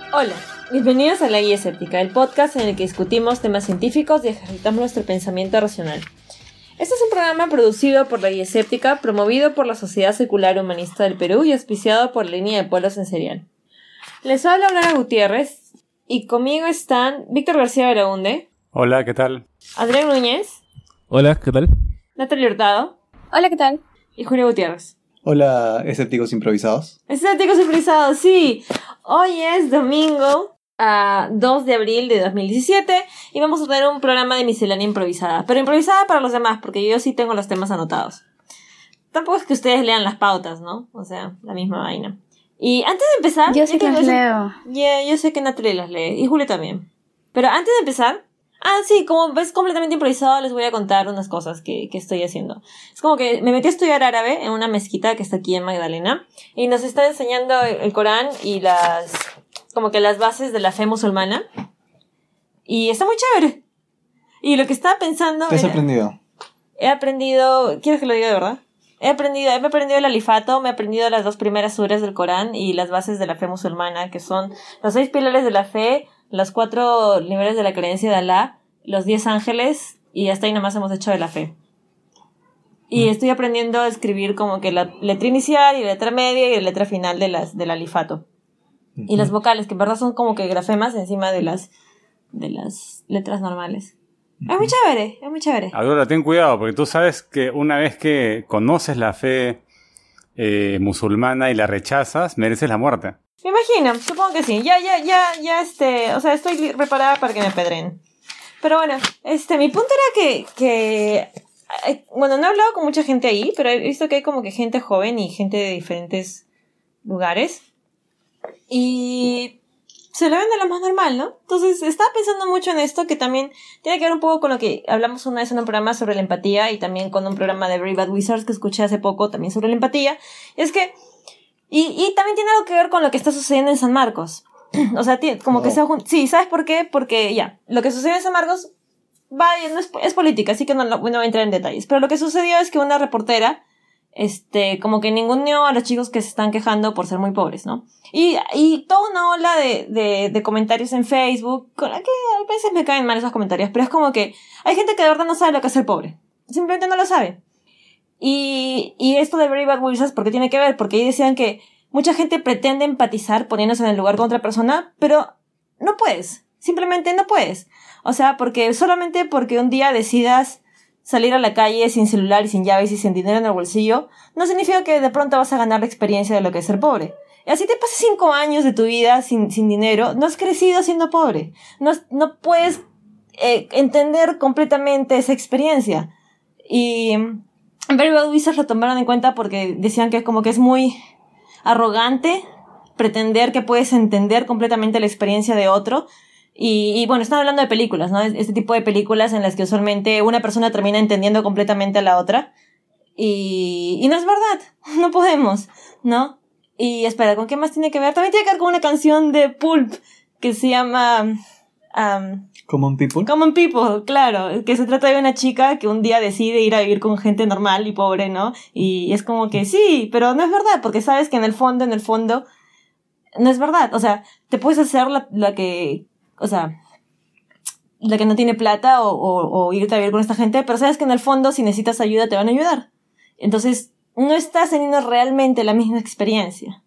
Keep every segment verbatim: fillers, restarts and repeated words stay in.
Hola, bienvenidos a La Guía Escéptica, el podcast en el que discutimos temas científicos y ejercitamos nuestro pensamiento racional. Este es un programa producido por La Guía Escéptica, promovido por la Sociedad Secular Humanista del Perú y auspiciado por la Línea de Pueblos en Serial. Les habla Laura Gutiérrez y conmigo están Víctor García Belaunde. Hola, ¿qué tal? Adrián Núñez. Hola, ¿qué tal? Natalia Hurtado. Hola, ¿qué tal? Y Julio Gutiérrez. Hola, escépticos improvisados. Escépticos improvisados, sí. Hoy es domingo, uh, dos de abril de dos mil diecisiete, y vamos a tener un programa de miscelánea improvisada. Pero improvisada para los demás, porque yo sí tengo los temas anotados. Tampoco es que ustedes lean las pautas, ¿no? O sea, la misma vaina. Y antes de empezar... Yo sí que las leo. Yeah, yo sé que Natalia las lee, y Julio también. Pero antes de empezar... Ah, sí, como es completamente improvisado, les voy a contar unas cosas que, que estoy haciendo. Es como que me metí a estudiar árabe en una mezquita que está aquí en Magdalena, y nos está enseñando el, el Corán y las, como que las bases de la fe musulmana. Y está muy chévere. Y lo que estaba pensando... ¿Qué has era, aprendido? He aprendido... ¿Quieres que lo diga de verdad? He aprendido, he aprendido el alifato, me he aprendido las dos primeras suras del Corán y las bases de la fe musulmana, que son los seis pilares de la fe, los cuatro niveles de la creencia de Alá, los diez ángeles, y hasta ahí nomás hemos hecho de la fe. Y mm. estoy aprendiendo a escribir como que la letra inicial y la letra media y la letra final de las, del alifato. Mm-hmm. Y las vocales, que en verdad son como que grafemas encima de las, de las letras normales. Mm-hmm. Es muy chévere, es muy chévere. Aurora, ten cuidado, porque tú sabes que una vez que conoces la fe eh, musulmana y la rechazas, mereces la muerte. Me imagino, supongo que sí. Ya, ya, ya, ya, este... O sea, estoy preparada para que me apedreen. Pero bueno, este... Mi punto era que... que bueno, no he hablado con mucha gente ahí, pero he visto que hay como que gente joven y gente de diferentes lugares. Y... se le ven de lo más normal, ¿no? Entonces, estaba pensando mucho en esto, que también tiene que ver un poco con lo que hablamos una vez en un programa sobre la empatía, y también con un programa de Very Bad Wizards que escuché hace poco, también sobre la empatía. Y es que... Y, y también tiene algo que ver con lo que está sucediendo en San Marcos. O sea, tiene, como oh. que se... Sí, ¿sabes por qué? Porque ya, lo que sucedió en San Marcos va, no es, es política, así que no, no voy a entrar en detalles. Pero lo que sucedió es que una reportera, este, como que ninguneó a los chicos que se están quejando por ser muy pobres, ¿no? Y, y toda una ola de, de, de comentarios en Facebook, con la que a veces me caen mal esos comentarios, pero es como que hay gente que de verdad no sabe lo que es ser pobre. Simplemente no lo sabe. Y, y esto de Very Bad Wizards, ¿por qué tiene que ver? Porque ahí decían que mucha gente pretende empatizar poniéndose en el lugar de otra persona, pero no puedes. Simplemente no puedes. O sea, porque solamente porque un día decidas salir a la calle sin celular y sin llaves y sin dinero en el bolsillo, no significa que de pronto vas a ganar la experiencia de lo que es ser pobre. Y así te pasas cinco años de tu vida sin, sin dinero, no has crecido siendo pobre. No, no puedes eh, entender completamente esa experiencia. Y... Very Bad Wizards lo tomaron en cuenta porque decían que es como que es muy arrogante pretender que puedes entender completamente la experiencia de otro. Y, y bueno, están hablando de películas, ¿no? Este tipo de películas en las que usualmente una persona termina entendiendo completamente a la otra. Y, y no es verdad, no podemos, ¿no? Y espera, ¿con qué más tiene que ver? También tiene que ver con una canción de Pulp que se llama... Um, Common People. Common People, claro, que se trata de una chica que un día decide ir a vivir con gente normal y pobre, ¿no? Y es como que sí, pero no es verdad, porque sabes que en el fondo, en el fondo, no es verdad. O sea, te puedes hacer la, la que, o sea, la que no tiene plata o, o, o irte a vivir con esta gente, pero sabes que en el fondo, si necesitas ayuda, te van a ayudar. Entonces, no estás teniendo realmente la misma experiencia.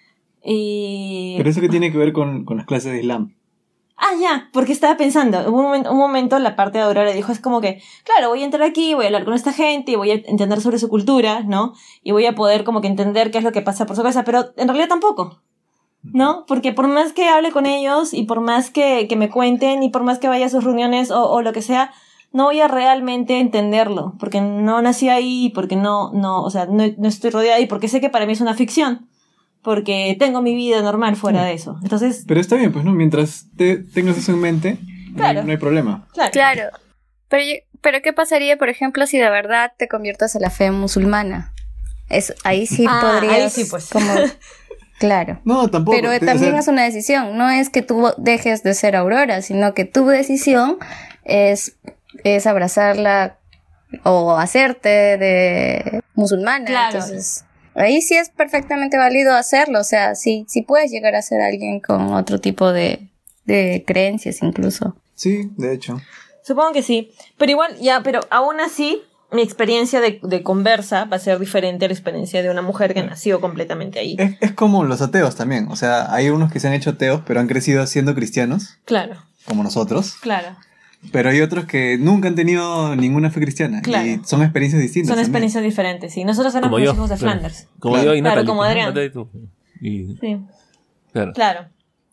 Y... Pero eso que tiene que ver con, con las clases de Islam. Ah, ya, porque estaba pensando, un momento, un momento la parte de Aurora dijo, es como que, claro, voy a entrar aquí, voy a hablar con esta gente y voy a entender sobre su cultura, ¿no? Y voy a poder como que entender qué es lo que pasa por su cabeza, pero en realidad tampoco, ¿no? Porque por más que hable con ellos y por más que, que me cuenten y por más que vaya a sus reuniones o, o lo que sea, no voy a realmente entenderlo, porque no nací ahí, porque no, no, o sea, no, no estoy rodeada y porque sé que para mí es una ficción. Porque tengo mi vida normal fuera sí. de eso. Entonces... Pero está bien, pues, ¿no? Mientras te tengas eso en mente, claro. no, hay, no hay problema. Claro. claro. Pero, pero ¿qué pasaría, por ejemplo, si de verdad te conviertes a la fe musulmana? Es, ahí sí ah, podrías... Ahí sí, pues. Como, claro. No, tampoco. Pero te, también o sea... es una decisión. No es que tú dejes de ser Aurora, sino que tu decisión es, es abrazarla o hacerte de musulmana. Claro. Entonces... Ahí sí es perfectamente válido hacerlo, o sea, sí, sí puedes llegar a ser alguien con otro tipo de, de creencias incluso. Sí, de hecho. Supongo que sí, pero igual, ya, pero aún así, mi experiencia de, de conversa va a ser diferente a la experiencia de una mujer que nació completamente ahí. Es, es como los ateos también, o sea, hay unos que se han hecho ateos, pero han crecido siendo cristianos. Claro. Como nosotros. Claro. Pero hay otros que nunca han tenido ninguna fe cristiana. Claro. Y son experiencias distintas. Son también. experiencias diferentes, sí. Nosotros éramos Como los yo, hijos de claro. Flanders. Como Claro. yo y Claro, Natalie. como pues, Adrián. Natalie y tú. Y, Sí, claro. claro.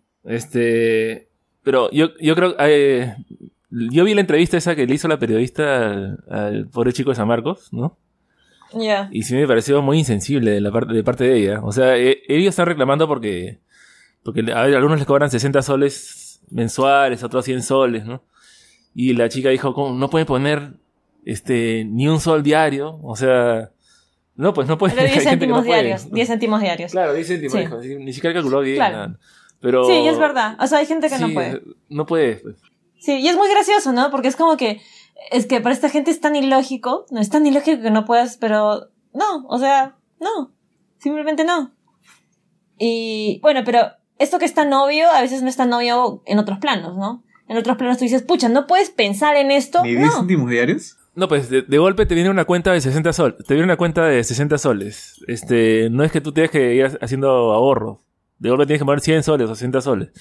Este, pero yo, yo creo, eh, yo vi la entrevista esa que le hizo la periodista al, al pobre chico de San Marcos, ¿no? Ya. Y sí me pareció muy insensible de la parte de parte de ella. O sea, eh, ellos están reclamando porque, porque a ver, algunos les cobran sesenta soles mensuales, otros cien soles, ¿no? Y la chica dijo, ¿cómo? No puede poner este ni un sol diario, o sea, no, pues no puede. Pero diez Hay gente que céntimos no puede. diarios. diez céntimos diarios. Claro, diez céntimos, Sí. dijo, ni siquiera calculó bien. Claro. Nada. Pero, Sí, es verdad. O sea, hay gente que sí, no puede. No puede, pues. Sí, y es muy gracioso, ¿no? Porque es como que, es que para esta gente es tan ilógico, no es tan ilógico que no puedas, pero no, o sea, no, simplemente no. Y bueno, pero esto que es tan obvio, a veces no es tan obvio en otros planos, ¿no? En otros planos tú dices, pucha, ¿no puedes pensar en esto? ¿Ni diez No. céntimos diarios? No, pues de, de golpe te viene una cuenta de sesenta soles. Te viene una cuenta de sesenta soles. Este, no es que tú tienes que ir haciendo ahorros. De golpe tienes que poner cien soles o sesenta soles.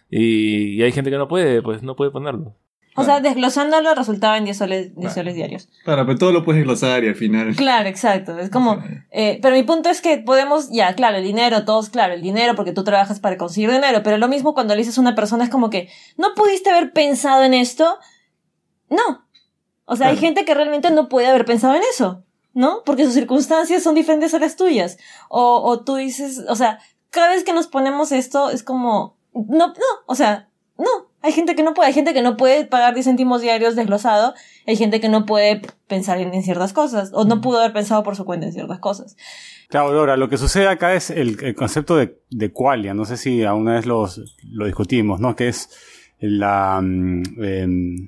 Y, y hay gente que no puede, pues no puede ponerlo. O sea, desglosándolo resultaba en diez soles, diez Claro. soles diarios. Claro, pero todo lo puedes glosar y al final... Claro, exacto. Es como, eh, pero mi punto es que podemos, ya, claro, el dinero, todos, claro, el dinero, porque tú trabajas para conseguir dinero, pero lo mismo cuando le dices a una persona es como que, ¿no pudiste haber pensado en esto? No. O sea, hay Claro. gente que realmente no puede haber pensado en eso, ¿no? Porque sus circunstancias son diferentes a las tuyas. O, o tú dices, o sea, cada vez que nos ponemos esto es como, no, no, o sea, no. Hay gente que no puede, hay gente que no puede pagar diez céntimos diarios desglosado, hay gente que no puede pensar en, en ciertas cosas, o no pudo haber pensado por su cuenta en ciertas cosas. Claro, Aurora, lo que sucede acá es el, el concepto de, de qualia. No sé si alguna vez los, lo discutimos, ¿no? Que es la, mm, em,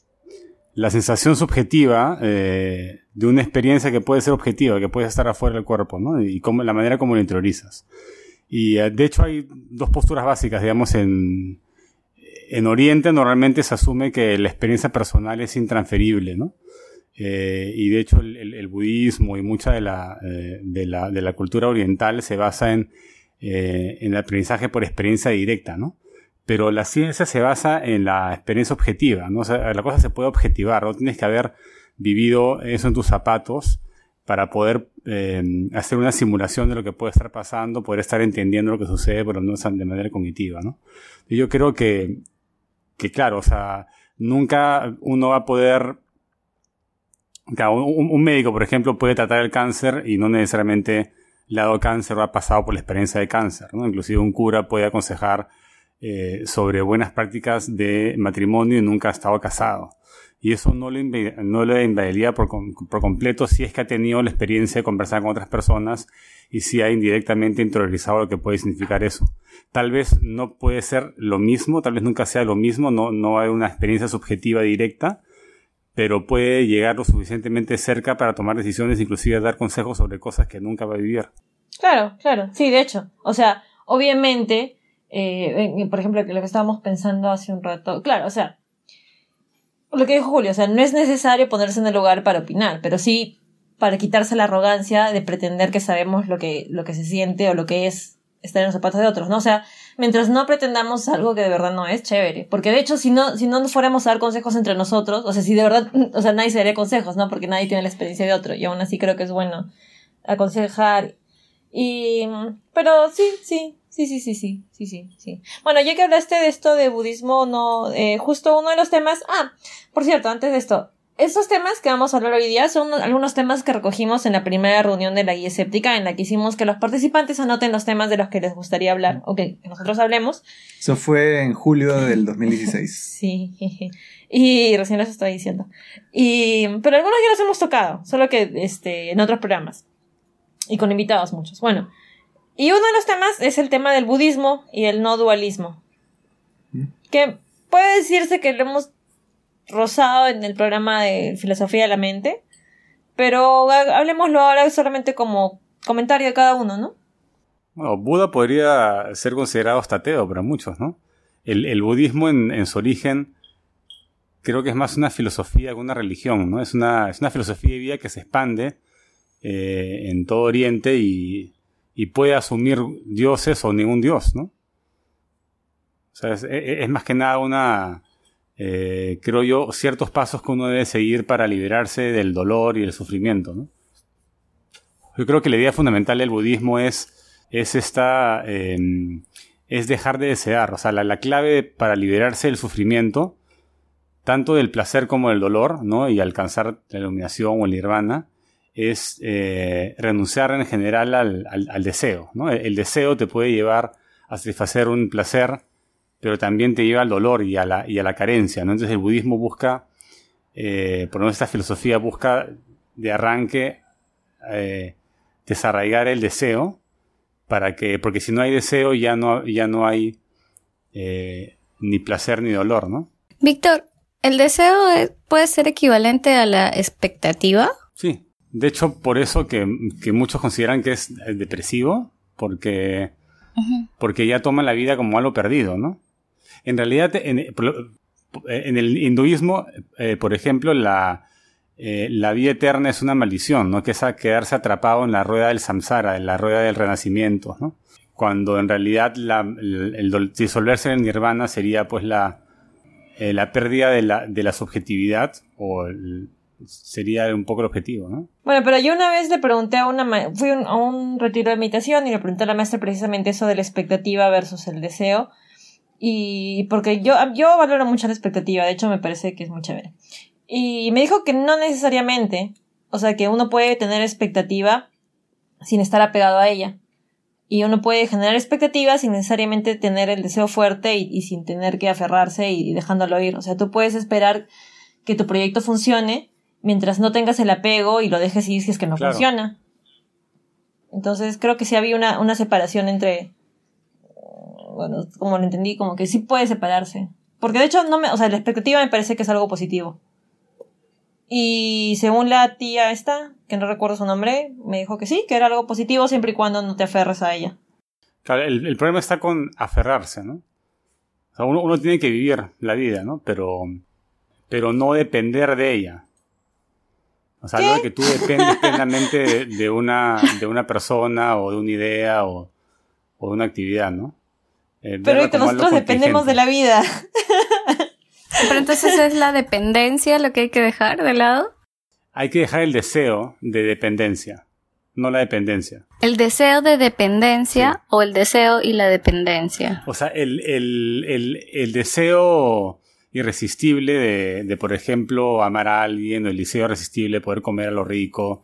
la sensación subjetiva eh, de una experiencia que puede ser objetiva, que puede estar afuera del cuerpo, ¿no? Y cómo, la manera como lo interiorizas. Y eh, de hecho hay dos posturas básicas, digamos, en... En Oriente normalmente se asume que la experiencia personal es intransferible, ¿no? Eh, y de hecho el, el, el budismo y mucha de la, eh, de la, de la cultura oriental se basa en, eh, en el aprendizaje por experiencia directa, ¿no? Pero la ciencia se basa en la experiencia objetiva, ¿no? O sea, la cosa se puede objetivar, ¿no? Tienes que haber vivido eso en tus zapatos para poder eh, hacer una simulación de lo que puede estar pasando, poder estar entendiendo lo que sucede, pero no de manera cognitiva, ¿no? Y yo creo que que claro, o sea, nunca uno va a poder... Claro, un, un médico, por ejemplo, puede tratar el cáncer y no necesariamente le ha dado cáncer o ha pasado por la experiencia de cáncer, ¿no? Inclusive un cura puede aconsejar eh, sobre buenas prácticas de matrimonio y nunca ha estado casado. Y eso no le, inv- no le invadiría por, com- por completo si es que ha tenido la experiencia de conversar con otras personas y si ha indirectamente interiorizado lo que puede significar eso. Tal vez no puede ser lo mismo, tal vez nunca sea lo mismo, no, no hay una experiencia subjetiva directa, pero puede llegar lo suficientemente cerca para tomar decisiones, inclusive dar consejos sobre cosas que nunca va a vivir. Claro, claro, sí, de hecho. O sea, obviamente, eh, por ejemplo, lo que estábamos pensando hace un rato, claro, o sea, lo que dijo Julio, o sea, no es necesario ponerse en el lugar para opinar, pero sí para quitarse la arrogancia de pretender que sabemos lo que, lo que se siente o lo que es estar en los zapatos de otros, ¿no? O sea, mientras no pretendamos algo que de verdad no es, chévere. Porque de hecho, si no, si no nos fuéramos a dar consejos entre nosotros, o sea, si de verdad, o sea, nadie se daría consejos, ¿no? Porque nadie tiene la experiencia de otro, y aún así creo que es bueno aconsejar. Y, pero sí, sí, sí, sí, sí, sí, sí, sí, sí. Bueno, ya que hablaste de esto de budismo, no, eh, justo uno de los temas, ah, por cierto, antes de esto, estos temas que vamos a hablar hoy día son algunos temas que recogimos en la primera reunión de la guía escéptica, en la que hicimos que los participantes anoten los temas de los que les gustaría hablar, o que nosotros hablemos. Eso fue en julio del dos mil dieciséis. Sí, y recién les estoy diciendo. Y, pero algunos ya los hemos tocado, solo que este, en otros programas. Y con invitados muchos. Bueno, y uno de los temas es el tema del budismo y el no dualismo. ¿Mm? Que puede decirse que lo hemos rozado en el programa de Filosofía de la Mente, pero ha- hablemoslo ahora solamente como comentario de cada uno, ¿no? Bueno, Buda podría ser considerado hasta ateo para muchos, ¿no? El, el budismo en, en su origen creo que es más una filosofía que una religión, ¿no? Es una, es una filosofía de vida que se expande eh, en todo Oriente y, y puede asumir dioses o ningún dios, ¿no? O sea, es, es más que nada una, eh, creo yo, ciertos pasos que uno debe seguir para liberarse del dolor y del sufrimiento, ¿no? Yo creo que la idea fundamental del budismo es, es esta, eh, es dejar de desear. O sea, la, la clave para liberarse del sufrimiento, tanto del placer como del dolor, ¿no? Y alcanzar la iluminación o el nirvana, es eh, renunciar en general al, al, al deseo, ¿no? El, el deseo te puede llevar a satisfacer un placer, pero también te lleva al dolor y a la, y a la carencia, ¿no? Entonces el budismo busca, eh, por lo menos esta filosofía busca de arranque eh, desarraigar el deseo, para que, porque si no hay deseo ya no, ya no hay eh, ni placer ni dolor, ¿no? Víctor, ¿el deseo es- puede ser equivalente a la expectativa? Sí, de hecho por eso que, que muchos consideran que es eh, depresivo, porque, Ujú. porque ya toman la vida como algo perdido, ¿no? En realidad, en, en el hinduismo, eh, por ejemplo, la, eh, la vida eterna es una maldición, ¿no? Que es a quedarse atrapado en la rueda del samsara, en la rueda del renacimiento, ¿no? Cuando en realidad la, el, el dol- disolverse en el nirvana sería pues la, eh, la pérdida de la, de la subjetividad, o el- sería un poco el objetivo, ¿no? Bueno, pero yo una vez le pregunté a una... ma- Fui un- a un retiro de meditación y le pregunté a la maestra precisamente eso de la expectativa versus el deseo. Y porque yo, yo valoro mucho la expectativa, de hecho me parece que es muy chévere. Y me dijo que no necesariamente, o sea, que uno puede tener expectativa sin estar apegado a ella. Y uno puede generar expectativas sin necesariamente tener el deseo fuerte y, y sin tener que aferrarse y, y dejándolo ir. O sea, tú puedes esperar que tu proyecto funcione mientras no tengas el apego y lo dejes ir si es que no Claro. funciona. Entonces creo que sí había una, una separación entre... Bueno, como lo entendí, como que sí puede separarse. Porque de hecho, no me, o sea, la expectativa me parece que es algo positivo. Y según la tía esta, que no recuerdo su nombre, me dijo que sí, que era algo positivo siempre y cuando no te aferres a ella. Claro, el, el problema está con aferrarse, ¿no? O sea, uno, uno tiene que vivir la vida, ¿no? Pero, pero no depender de ella. O sea, ¿Qué? no de que tú dependes plenamente de, de una, de una persona o de una idea o, o de una actividad, ¿no? Eh, Pero verla que como algo nosotros dependemos de la vida. Pero entonces es la dependencia lo que hay que dejar de lado. Hay que dejar el deseo de dependencia, no la dependencia. El deseo de dependencia o el deseo y la dependencia. O sea, el, el, el, el deseo irresistible de, de, por ejemplo, amar a alguien, o el deseo irresistible de poder comer a lo rico,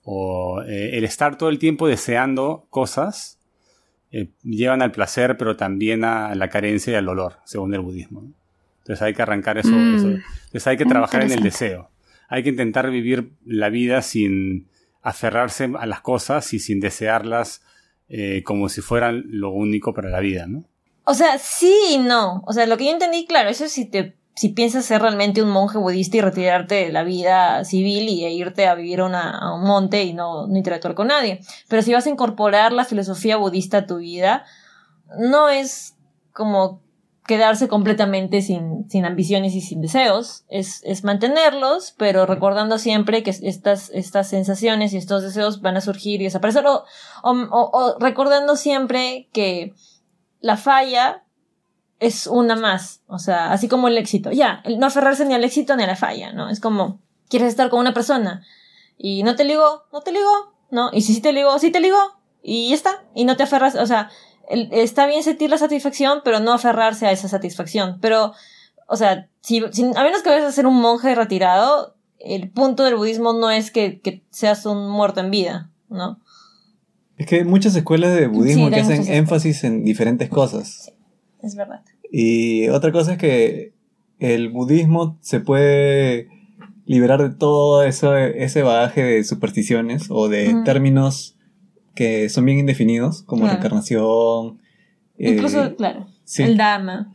o eh, el estar todo el tiempo deseando cosas, eh, llevan al placer, pero también a la carencia y al dolor, según el budismo, ¿no? Entonces hay que arrancar eso. Mm. eso. Entonces hay que trabajar en el Interesante. deseo. Hay que intentar vivir la vida sin aferrarse a las cosas y sin desearlas eh, como si fueran lo único para la vida, ¿no? O sea, sí y no. O sea, lo que yo entendí, claro, eso es si te, si piensas ser realmente un monje budista y retirarte de la vida civil y e irte a vivir a, una, a un monte y no, no interactuar con nadie. Pero si vas a incorporar la filosofía budista a tu vida, no es como quedarse completamente sin, sin ambiciones y sin deseos. Es, es mantenerlos, pero recordando siempre que estas, estas sensaciones y estos deseos van a surgir y desaparecer. O, o, o, o recordando siempre que la falla es una más. O sea, así como el éxito. Ya, el no aferrarse ni al éxito ni a la falla, ¿no? Es como, quieres estar con una persona y no te ligó, no te ligó, ¿no? Y si sí te ligó, sí te ligó. Y ya está. Y no te aferras, o sea, el, está bien sentir la satisfacción, pero no aferrarse a esa satisfacción. Pero, o sea, si, si a menos que vayas a ser un monje retirado, el punto del budismo no es que, que seas un muerto en vida, ¿no? Es que hay muchas escuelas de budismo Sí, que hay hacen muchas énfasis en diferentes cosas. Es verdad. Y otra cosa es que el budismo se puede liberar de todo eso, ese bagaje de supersticiones o de Ujú. términos que son bien indefinidos, como Claro. reencarnación. eh, Incluso, claro, sí. el Dharma.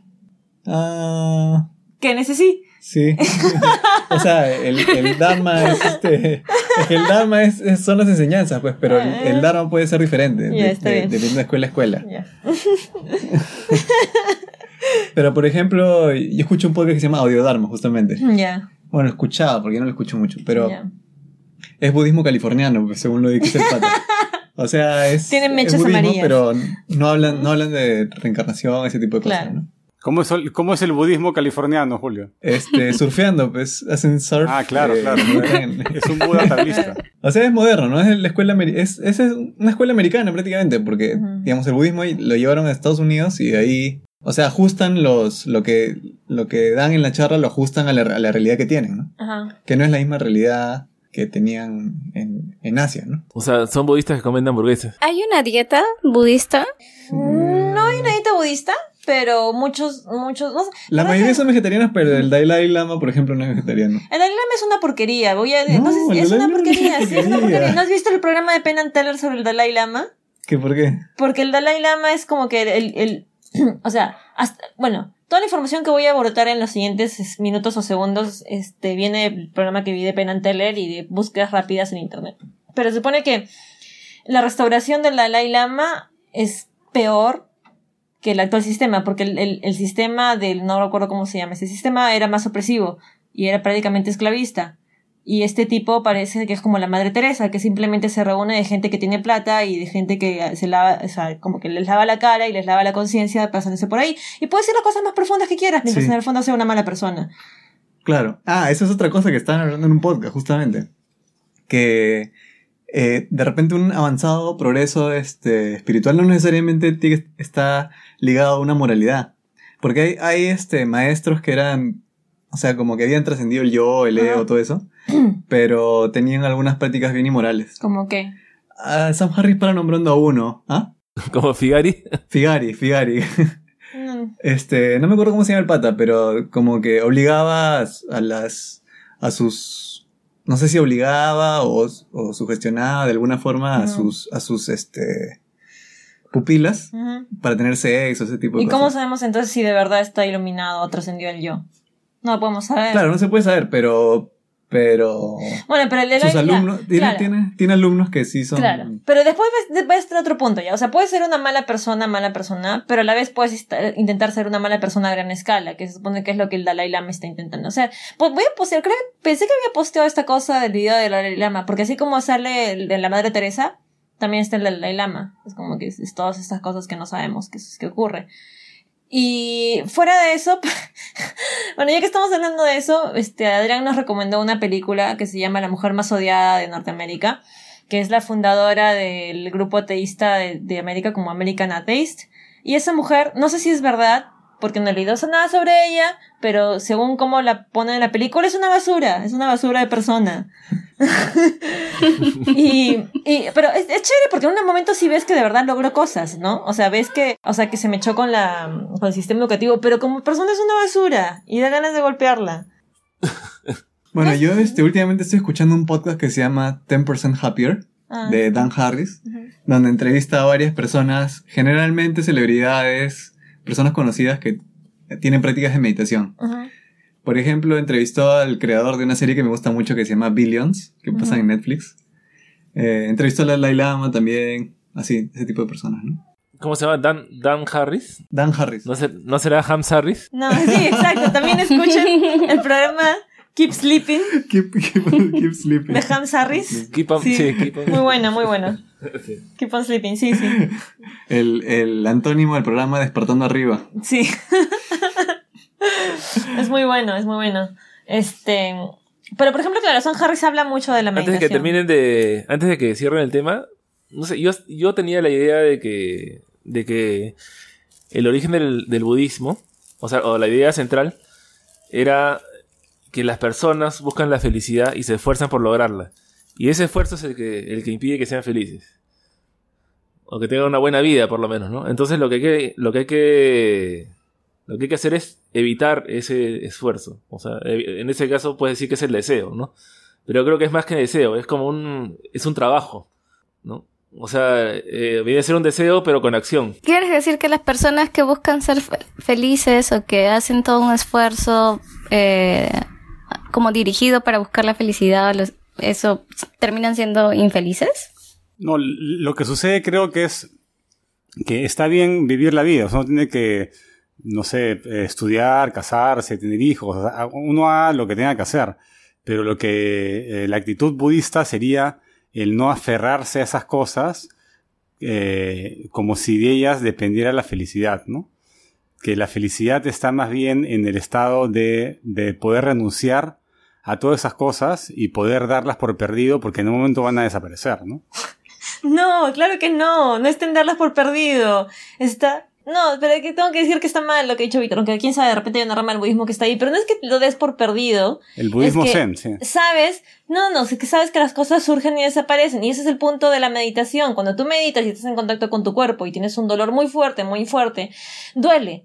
Ah, Que necesito. sí. O sea, el, el Dharma es este... Es que el Dharma es, es- son las enseñanzas, pues, pero el, el Dharma puede ser diferente, Ya, de- está de- bien. dependiendo de escuela a escuela. Ya. Pero, por ejemplo, yo escucho un podcast que se llama Audio Dharma, justamente. Ya. Bueno, lo escuchaba, porque yo no lo escucho mucho, pero Ya. es budismo californiano, pues, según lo dice el pata. O sea, es, Tienen es mechas budismo, amarillas. pero no hablan, no hablan de reencarnación, ese tipo de cosas, Claro. ¿no? ¿Cómo es, el, ¿Cómo es el budismo californiano, Julio? Este, surfeando, pues, hacen surf. Ah, claro, eh, claro. en- Es un Buda tablista. O sea, es moderno, ¿no? Es la escuela ameri- es, es una escuela americana prácticamente, porque, Ujú. digamos, el budismo lo llevaron a Estados Unidos y de ahí, o sea, ajustan los, lo que, lo que dan en la charla, lo ajustan a la, a la realidad que tienen, ¿no? Ajá. Que no es la misma realidad que tenían en, en Asia, ¿no? O sea, son budistas que comen hamburguesas. ¿Hay una dieta budista? No hay una dieta budista, pero muchos, muchos... No sé, La ¿verdad mayoría que- son vegetarianas, pero el Dalai Lama, por ejemplo, no es vegetariano. El Dalai Lama es una porquería. Voy a, no, No, sé si el es una Dalai Lama porquería. es Sí, es una porquería. porquería. ¿No has visto el programa de Penn and Teller sobre el Dalai Lama? ¿Qué por qué? Porque el Dalai Lama es como que el, el o sea, hasta, bueno, toda la información que voy a abordar en los siguientes es, minutos o segundos, este, viene del programa que vi de Penn and Teller y de búsquedas rápidas en internet. Pero se supone que la restauración del Dalai Lama es peor que el actual sistema, porque el, el, el sistema del, no recuerdo cómo se llama, ese sistema era más opresivo y era prácticamente esclavista. Y este tipo parece que es como la Madre Teresa, que simplemente se reúne de gente que tiene plata y de gente que se lava, o sea, como que les lava la cara y les lava la conciencia pasándose por ahí. Y puedes decir las cosas más profundas que quieras, mientras Sí. en el fondo sea una mala persona. Claro. Ah, esa es otra cosa que estaban hablando en un podcast, justamente. Que eh, de repente un avanzado progreso este, espiritual no necesariamente tiene que- está ligado a una moralidad. Porque hay, hay este, maestros que eran, o sea, como que habían trascendido el yo, el ego, Ajá. todo eso, pero tenían algunas prácticas bien inmorales. Como que, Ah, Sam Harris para nombrando a uno. ¿Ah? Como Figari. Figari, Figari. mm, Este, no me acuerdo cómo se llama el pata, pero como que obligaba a, a las, a sus, no sé si obligaba o, o sugestionaba de alguna forma a Ujú. sus, a sus, este, pupilas ujú. para tener sexo, ese tipo de ¿Y cómo cosas. sabemos entonces si de verdad está iluminado o trascendió el yo? No lo podemos saber. Claro, no se puede saber, pero, pero, Bueno, pero el Dalai sus ya, alumnos, tiene, claro. tiene, tiene alumnos que sí son, Claro, pero después ves, ves este otro punto ya, o sea, puedes ser una mala persona, mala persona, pero a la vez puedes estar- intentar ser una mala persona a gran escala, que se supone que es lo que el Dalai Lama está intentando hacer. Pues voy a postear, creo que pensé que había posteado esta cosa del video del Dalai Lama, porque así como sale el de la Madre Teresa, también está el del Dalai Lama. Es como que es, es todas estas cosas que no sabemos que, que ocurre. Y fuera de eso, bueno, ya que estamos hablando de eso, este, Adrián nos recomendó una película que se llama La mujer más odiada de Norteamérica, que es la fundadora del grupo ateísta de, de América como American Atheist. Y esa mujer, no sé si es verdad, porque no he leído nada sobre ella, pero según cómo la ponen en la película, es una basura, es una basura de persona. y, y, pero es, es chévere porque en un momento sí ves que de verdad logró cosas, ¿no? O sea, ves que, o sea, que se me echó con la, con el sistema educativo, pero como persona es una basura y da ganas de golpearla. Bueno, yo este, últimamente estoy escuchando un podcast que se llama ten percent Happier, Ah. de Dan Harris, Ujú. donde entrevista a varias personas, generalmente celebridades, personas conocidas que tienen prácticas de meditación. Ujú. Por ejemplo, entrevistó al creador de una serie que me gusta mucho que se llama Billions, que pasa Ujú. en Netflix. Eh, entrevistó a la Dalai Lama también, así, ese tipo de personas, ¿no? ¿Cómo se llama? Dan, Dan Harris. Dan Harris. ¿No, ser- ¿No será Hams Harris? No, sí, exacto. También escuchen el programa Keep Sleeping Keep, keep- keep sleeping. de Hams Harris. Keep on, Sí. sí, keep on. Muy buena, muy buena. Sí. Keep on Sleeping, sí, sí. El, el antónimo del programa Despertando Arriba. Sí. Es muy bueno, es muy bueno. Este. Pero por ejemplo, claro, Sam Harris habla mucho de la Antes meditación. de que terminen de... Antes de que cierren el tema, no sé, yo, yo tenía la idea de que... de que el origen del, del budismo, o sea, o la idea central, era que las personas buscan la felicidad y se esfuerzan por lograrla. Y ese esfuerzo es el que, el que impide que sean felices. O que tengan una buena vida, por lo menos, ¿no? Entonces lo que hay que, lo que hay que, lo que hay que hacer es evitar ese esfuerzo. O sea, ev- en ese caso puedes decir que es el deseo, ¿no? Pero creo que es más que deseo, es como un, es un trabajo, ¿no? O sea, eh, viene a ser un deseo, pero con acción. ¿Quieres decir que las personas que buscan ser fe- felices o que hacen todo un esfuerzo eh, como dirigido para buscar la felicidad, los- eso terminan siendo infelices. No, lo que sucede creo que es que está bien vivir la vida. O sea, uno tiene que, no sé, estudiar, casarse, tener hijos. O sea, uno haga lo que tenga que hacer. Pero lo que eh, la actitud budista sería el no aferrarse a esas cosas eh, como si de ellas dependiera la felicidad, ¿no? Que la felicidad está más bien en el estado de, de poder renunciar a todas esas cosas y poder darlas por perdido porque en un momento van a desaparecer, ¿no? No, claro que no, no es tenderlas por perdido. Está... No, pero que tengo que decir que está mal lo que ha dicho Víctor, aunque quién sabe, de repente hay una rama del budismo que está ahí, pero no es que lo des por perdido. El budismo es que zen, sí. Sabes, no, no, es que sabes que las cosas surgen y desaparecen, y ese es el punto de la meditación. Cuando tú meditas y estás en contacto con tu cuerpo y tienes un dolor muy fuerte, muy fuerte, duele.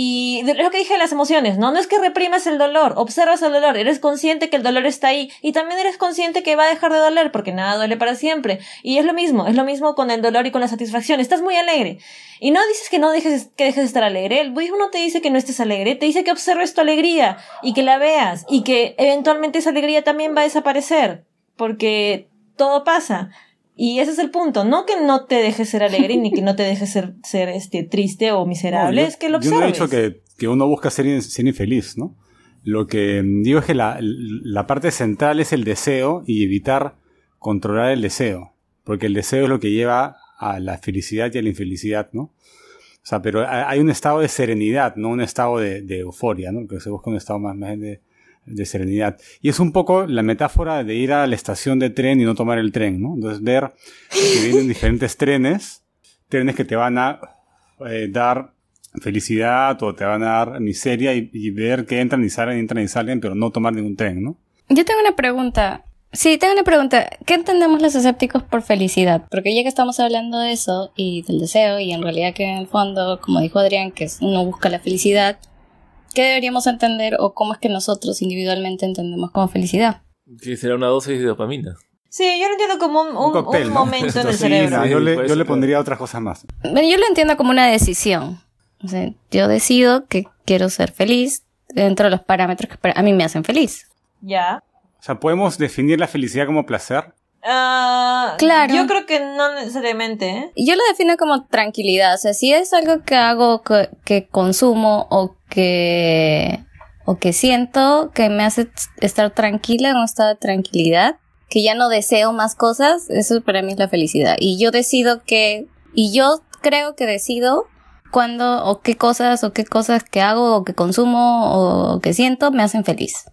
Y de lo que dije de las emociones, ¿no? No es que reprimas el dolor, observas el dolor, eres consciente que el dolor está ahí y también eres consciente que va a dejar de doler porque nada duele para siempre. Y es lo mismo, es lo mismo con el dolor y con la satisfacción. Estás muy alegre y no dices que no dejes, que dejes de estar alegre. El budismo no te dice que no estés alegre, te dice que observes tu alegría y que la veas y que eventualmente esa alegría también va a desaparecer porque todo pasa. Y ese es el punto, no que no te dejes ser alegre ni que no te dejes ser, ser este, triste o miserable, No, yo, es que lo yo observes. no he dicho que, que uno busca ser, in, ser infeliz, ¿no? Lo que digo es que la, la parte central es el deseo y evitar controlar el deseo, porque el deseo es lo que lleva a la felicidad y a la infelicidad, ¿no? O sea, pero hay un estado de serenidad, no un estado de, de euforia, ¿no? Que se busca un estado más, más de... de serenidad. Y es un poco la metáfora de ir a la estación de tren y no tomar el tren, ¿no? Entonces ver que vienen diferentes trenes, trenes que te van a eh, dar felicidad o te van a dar miseria y, y ver que entran y salen, entran y salen, pero no tomar ningún tren, ¿no? Yo tengo una pregunta. Sí, tengo una pregunta. ¿Qué entendemos los escépticos por felicidad? Porque ya que estamos hablando de eso y del deseo y en realidad que en el fondo, como dijo Adrián, que uno busca la felicidad, ¿qué deberíamos entender o cómo es que nosotros individualmente entendemos como felicidad? Que será una dosis de dopamina. Sí, yo lo entiendo como un, un, Un cóctel, un ¿no? momento en el Sí, cerebro. no, yo le, Puede yo ser, le claro. pondría otras cosas más. Bueno, yo lo entiendo como una decisión. O sea, yo decido que quiero ser feliz dentro de los parámetros que para- a mí me hacen feliz. Ya. O sea, ¿podemos definir la felicidad como placer? Ah, Claro. Yo creo que no necesariamente, ¿eh? Yo lo defino como tranquilidad. O sea, si es algo que hago, que, que consumo o que, o que siento que me hace estar tranquila en un estado de tranquilidad, que ya no deseo más cosas, eso para mí es la felicidad. Y yo decido que, y yo creo que decido cuándo o qué cosas o qué cosas que hago o que consumo o que siento me hacen feliz.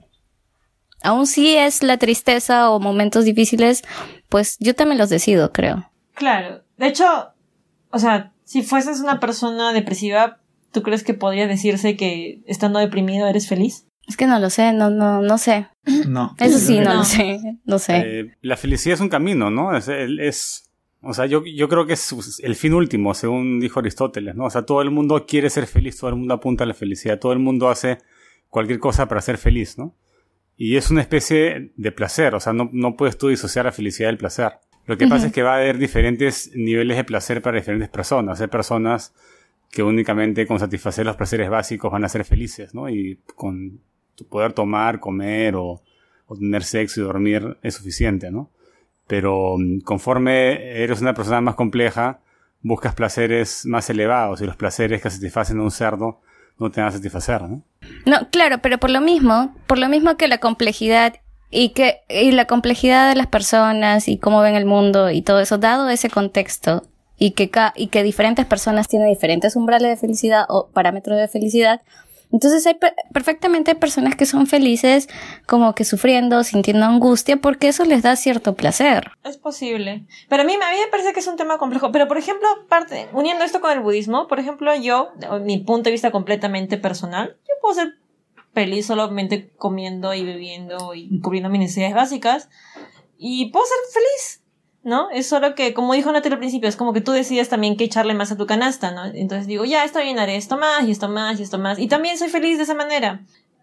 Aún si es la tristeza o momentos difíciles, pues yo también los decido, creo. Claro. De hecho, o sea, si fueses una persona depresiva, ¿tú crees que podría decirse que estando deprimido eres feliz? Es que no lo sé, no, no, no sé. No. Eso sí, no, No. lo sé, no sé. Eh, la felicidad es un camino, ¿no? Es, es o sea, yo, yo creo que es el fin último, según dijo Aristóteles, ¿no? O sea, todo el mundo quiere ser feliz, todo el mundo apunta a la felicidad, todo el mundo hace cualquier cosa para ser feliz, ¿no? Y es una especie de placer, o sea, no, no puedes tú disociar la felicidad del placer. Lo que Ujú. pasa es que va a haber diferentes niveles de placer para diferentes personas. Hay personas que únicamente con satisfacer los placeres básicos van a ser felices, ¿no? Y con poder tomar, comer o, o tener sexo y dormir es suficiente, ¿no? Pero conforme eres una persona más compleja, buscas placeres más elevados y los placeres que satisfacen a un cerdo no te van a satisfacer, ¿no? No, claro, pero por lo mismo, por lo mismo que la complejidad y que y la complejidad de las personas y cómo ven el mundo y todo eso, dado ese contexto y que ca- y que diferentes personas tienen diferentes umbrales de felicidad o parámetros de felicidad, entonces hay per- perfectamente personas que son felices como que sufriendo, sintiendo angustia porque eso les da cierto placer. Es posible. Pero a mí, a mí me parece que es un tema complejo. Pero, por ejemplo, parte, uniendo esto con el budismo, por ejemplo, yo, de mi punto de vista completamente personal, yo puedo ser feliz solamente comiendo y bebiendo y cubriendo mis necesidades básicas. Y puedo ser feliz, ¿no? Es solo que, como dijo Natalia al principio, es como que tú decides también qué echarle más a tu canasta, ¿no? Entonces digo, ya, está bien, haré esto más, y esto más, y esto más. Y también soy feliz de esa manera.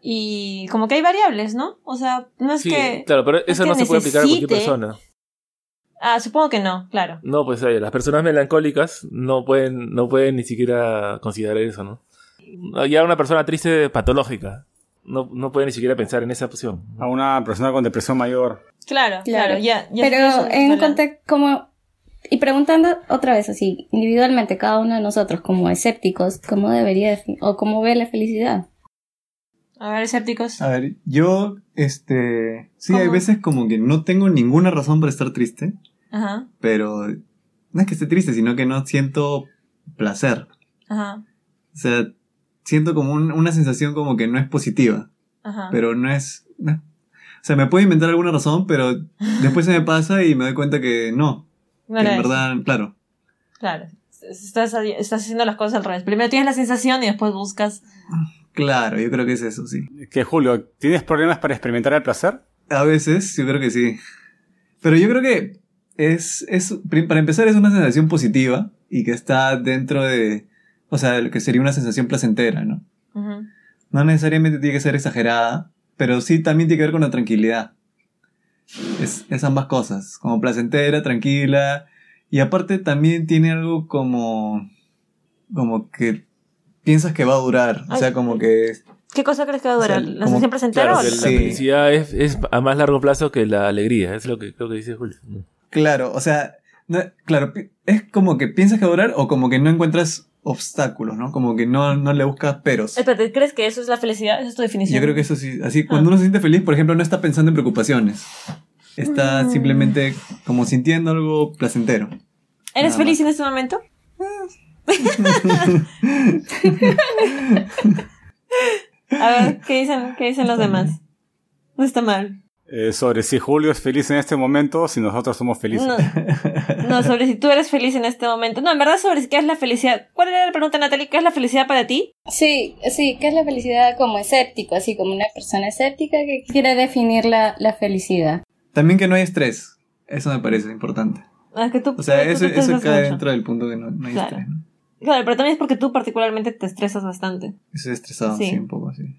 Y como que hay variables, ¿no? O sea, no es Sí, que... claro, pero es eso que no se puede aplicar a cualquier necesite- persona. Ah, supongo que no, claro. No, pues oye, las personas melancólicas no pueden, no pueden ni siquiera considerar eso, ¿no? Ya una persona triste patológica no, no puede ni siquiera pensar en esa opción. A una persona con depresión mayor. Claro, claro, Claro. ya. ya Pero estoy en un sola. contexto como... Y preguntando otra vez así, individualmente, cada uno de nosotros como escépticos, ¿cómo debería definir, o cómo ve la felicidad? A ver, escépticos. A ver, yo, este... Sí, hay ¿Cómo? veces como que no tengo ninguna razón para estar triste, Ajá, pero no es que esté triste, sino que no siento placer. ajá, O sea, siento como un- una sensación como que no es positiva, ajá. pero no es... no- O sea, me puedo inventar alguna razón, pero después se me pasa y me doy cuenta que no. No que era en eso. verdad, claro. Claro. Estás, estás haciendo las cosas al revés. Primero tienes la sensación y después buscas. Claro, yo creo que es eso, sí. Que Julio, ¿tienes problemas para experimentar el placer? A veces, yo creo que sí. Pero yo creo que es, es, pri- para empezar, es una sensación positiva y que está dentro de, o sea, lo que sería una sensación placentera, ¿no? Ujú. No necesariamente tiene que ser exagerada, pero sí también tiene que ver con la tranquilidad. Es, es ambas cosas, como placentera, tranquila, y aparte también tiene algo como, como que piensas que va a durar, o sea, como que... ¿Qué cosa crees que va a durar? O sea, ¿La como- sensación placentera Claro, o que la- la Sí. felicidad es, es a más largo plazo que la alegría, es lo que creo que dice Julio. Claro, o sea, no- claro, pi- es como que piensas que va a durar o como que no encuentras obstáculos, ¿no? Como que no, no le buscas peros. Espérate, ¿crees que eso es la felicidad? ¿Esa es tu definición? Yo creo que eso sí, así, cuando uno se siente feliz, por ejemplo, no está pensando en preocupaciones. Está Mm. simplemente como sintiendo algo placentero. ¿Eres Nada feliz más. en este momento? A ver, ¿qué dicen, qué dicen los demás? No está mal. Eh, sobre si Julio es feliz en este momento, si nosotros somos felices. No, no, sobre si tú eres feliz en este momento. No, en verdad sobre qué es la felicidad. ¿Cuál era la pregunta, Natalie? ¿Qué es la felicidad para ti? Sí, sí, ¿qué es la felicidad como escéptico? Así como una persona escéptica que quiere definir la, la felicidad. También que no hay estrés. Eso me parece importante. Ah, que tú, O sea, tú eso, te eso estresas cae mucho. dentro del punto que no, no hay Claro. estrés, ¿no? Claro, pero también es porque tú particularmente te estresas bastante. Estoy estresado, Sí. sí, un poco, sí.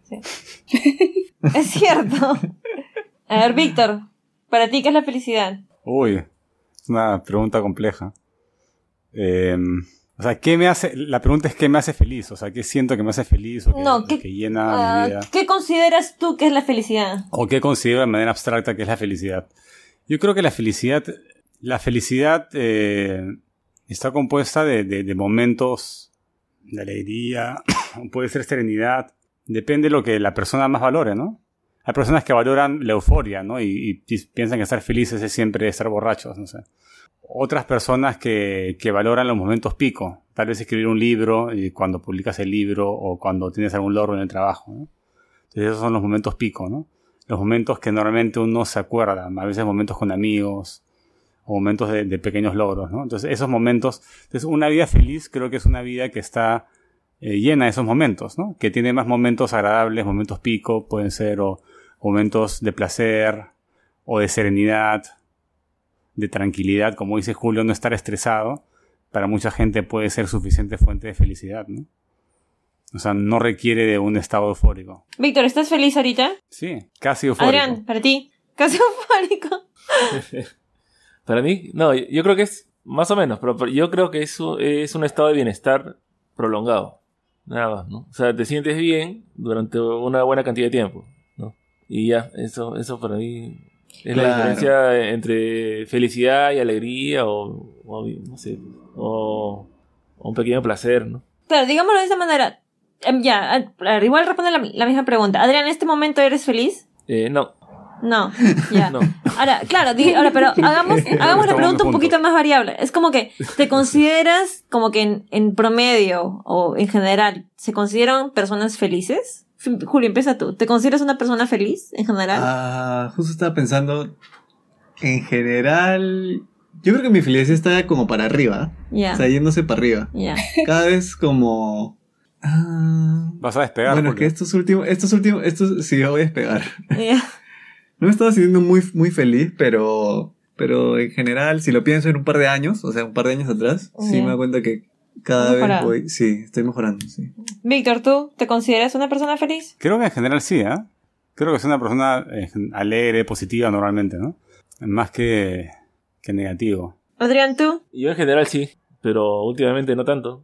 Es cierto. A ver, Víctor, para ti, ¿qué es la felicidad? Uy, es una pregunta compleja. Eh, o sea, ¿qué me hace? La pregunta es ¿qué me hace feliz? O sea, ¿qué siento que me hace feliz o que, No, ¿qué- que llena Ah, mi vida? ¿Qué consideras tú que es la felicidad? ¿O qué considero de manera abstracta que es la felicidad? Yo creo que la felicidad, la felicidad eh, está compuesta de, de, de momentos de alegría, puede ser serenidad, depende de lo que la persona más valore, ¿no? Hay personas que valoran la euforia, ¿no? Y, y pi- piensan que estar felices es siempre estar borrachos, no sé. Otras personas que, que valoran los momentos pico, tal vez escribir un libro y cuando publicas el libro o cuando tienes algún logro en el trabajo, ¿no? Entonces esos son los momentos pico, ¿no? Los momentos que normalmente uno se acuerda, a veces momentos con amigos o momentos de, de pequeños logros, ¿no? Entonces esos momentos, entonces una vida feliz creo que es una vida que está eh, llena de esos momentos, ¿no? Que tiene más momentos agradables, momentos pico, pueden ser o momentos de placer o de serenidad, de tranquilidad, como dice Julio, no estar estresado, para mucha gente puede ser suficiente fuente de felicidad, ¿no? O sea, no requiere de un estado eufórico. Víctor, ¿estás feliz ahorita? Sí, casi eufórico. Adrián, para ti, casi eufórico. Para mí, no, yo creo que es más o menos, pero pero yo creo que eso es un estado de bienestar prolongado. Nada más, ¿no? O sea, te sientes bien durante una buena cantidad de tiempo, ¿no? Y ya, eso, eso para mí es Claro. la diferencia entre felicidad y alegría o, o no sé, o, o un pequeño placer, ¿no? Claro, digámoslo de esa manera. Em, ya, a ver, igual responde la, la misma pregunta. Adrián, ¿en este momento eres feliz? Eh, no, No, ya. no. Ahora, claro, di- ahora, pero hagamos, hagamos la pregunta un poquito más variable. Es como que, ¿te consideras como que en, en promedio o en general se consideran personas felices? Julio, empieza tú. ¿Te consideras una persona feliz en general? Ah, justo estaba pensando, en general, yo creo que mi felicidad está como para arriba, Ya, o sea, yéndose para arriba. ya. Cada vez como... ah, Vas a despegar, bueno, es Julio. que estos últimos, estos últimos, estos sí, yo voy a despegar. Ya. No me estaba sintiendo muy, muy feliz, pero, pero en general, si lo pienso en un par de años, o sea, un par de años atrás, sí Ya. me doy cuenta que cada Has vez mejorado. voy, sí, estoy mejorando, sí. Víctor, ¿tú te consideras una persona feliz? Creo que en general sí, ¿eh? Creo que es una persona eh, alegre, positiva normalmente, ¿no? Más que, que negativo. Adrián, ¿tú? Yo en general sí, pero últimamente no tanto.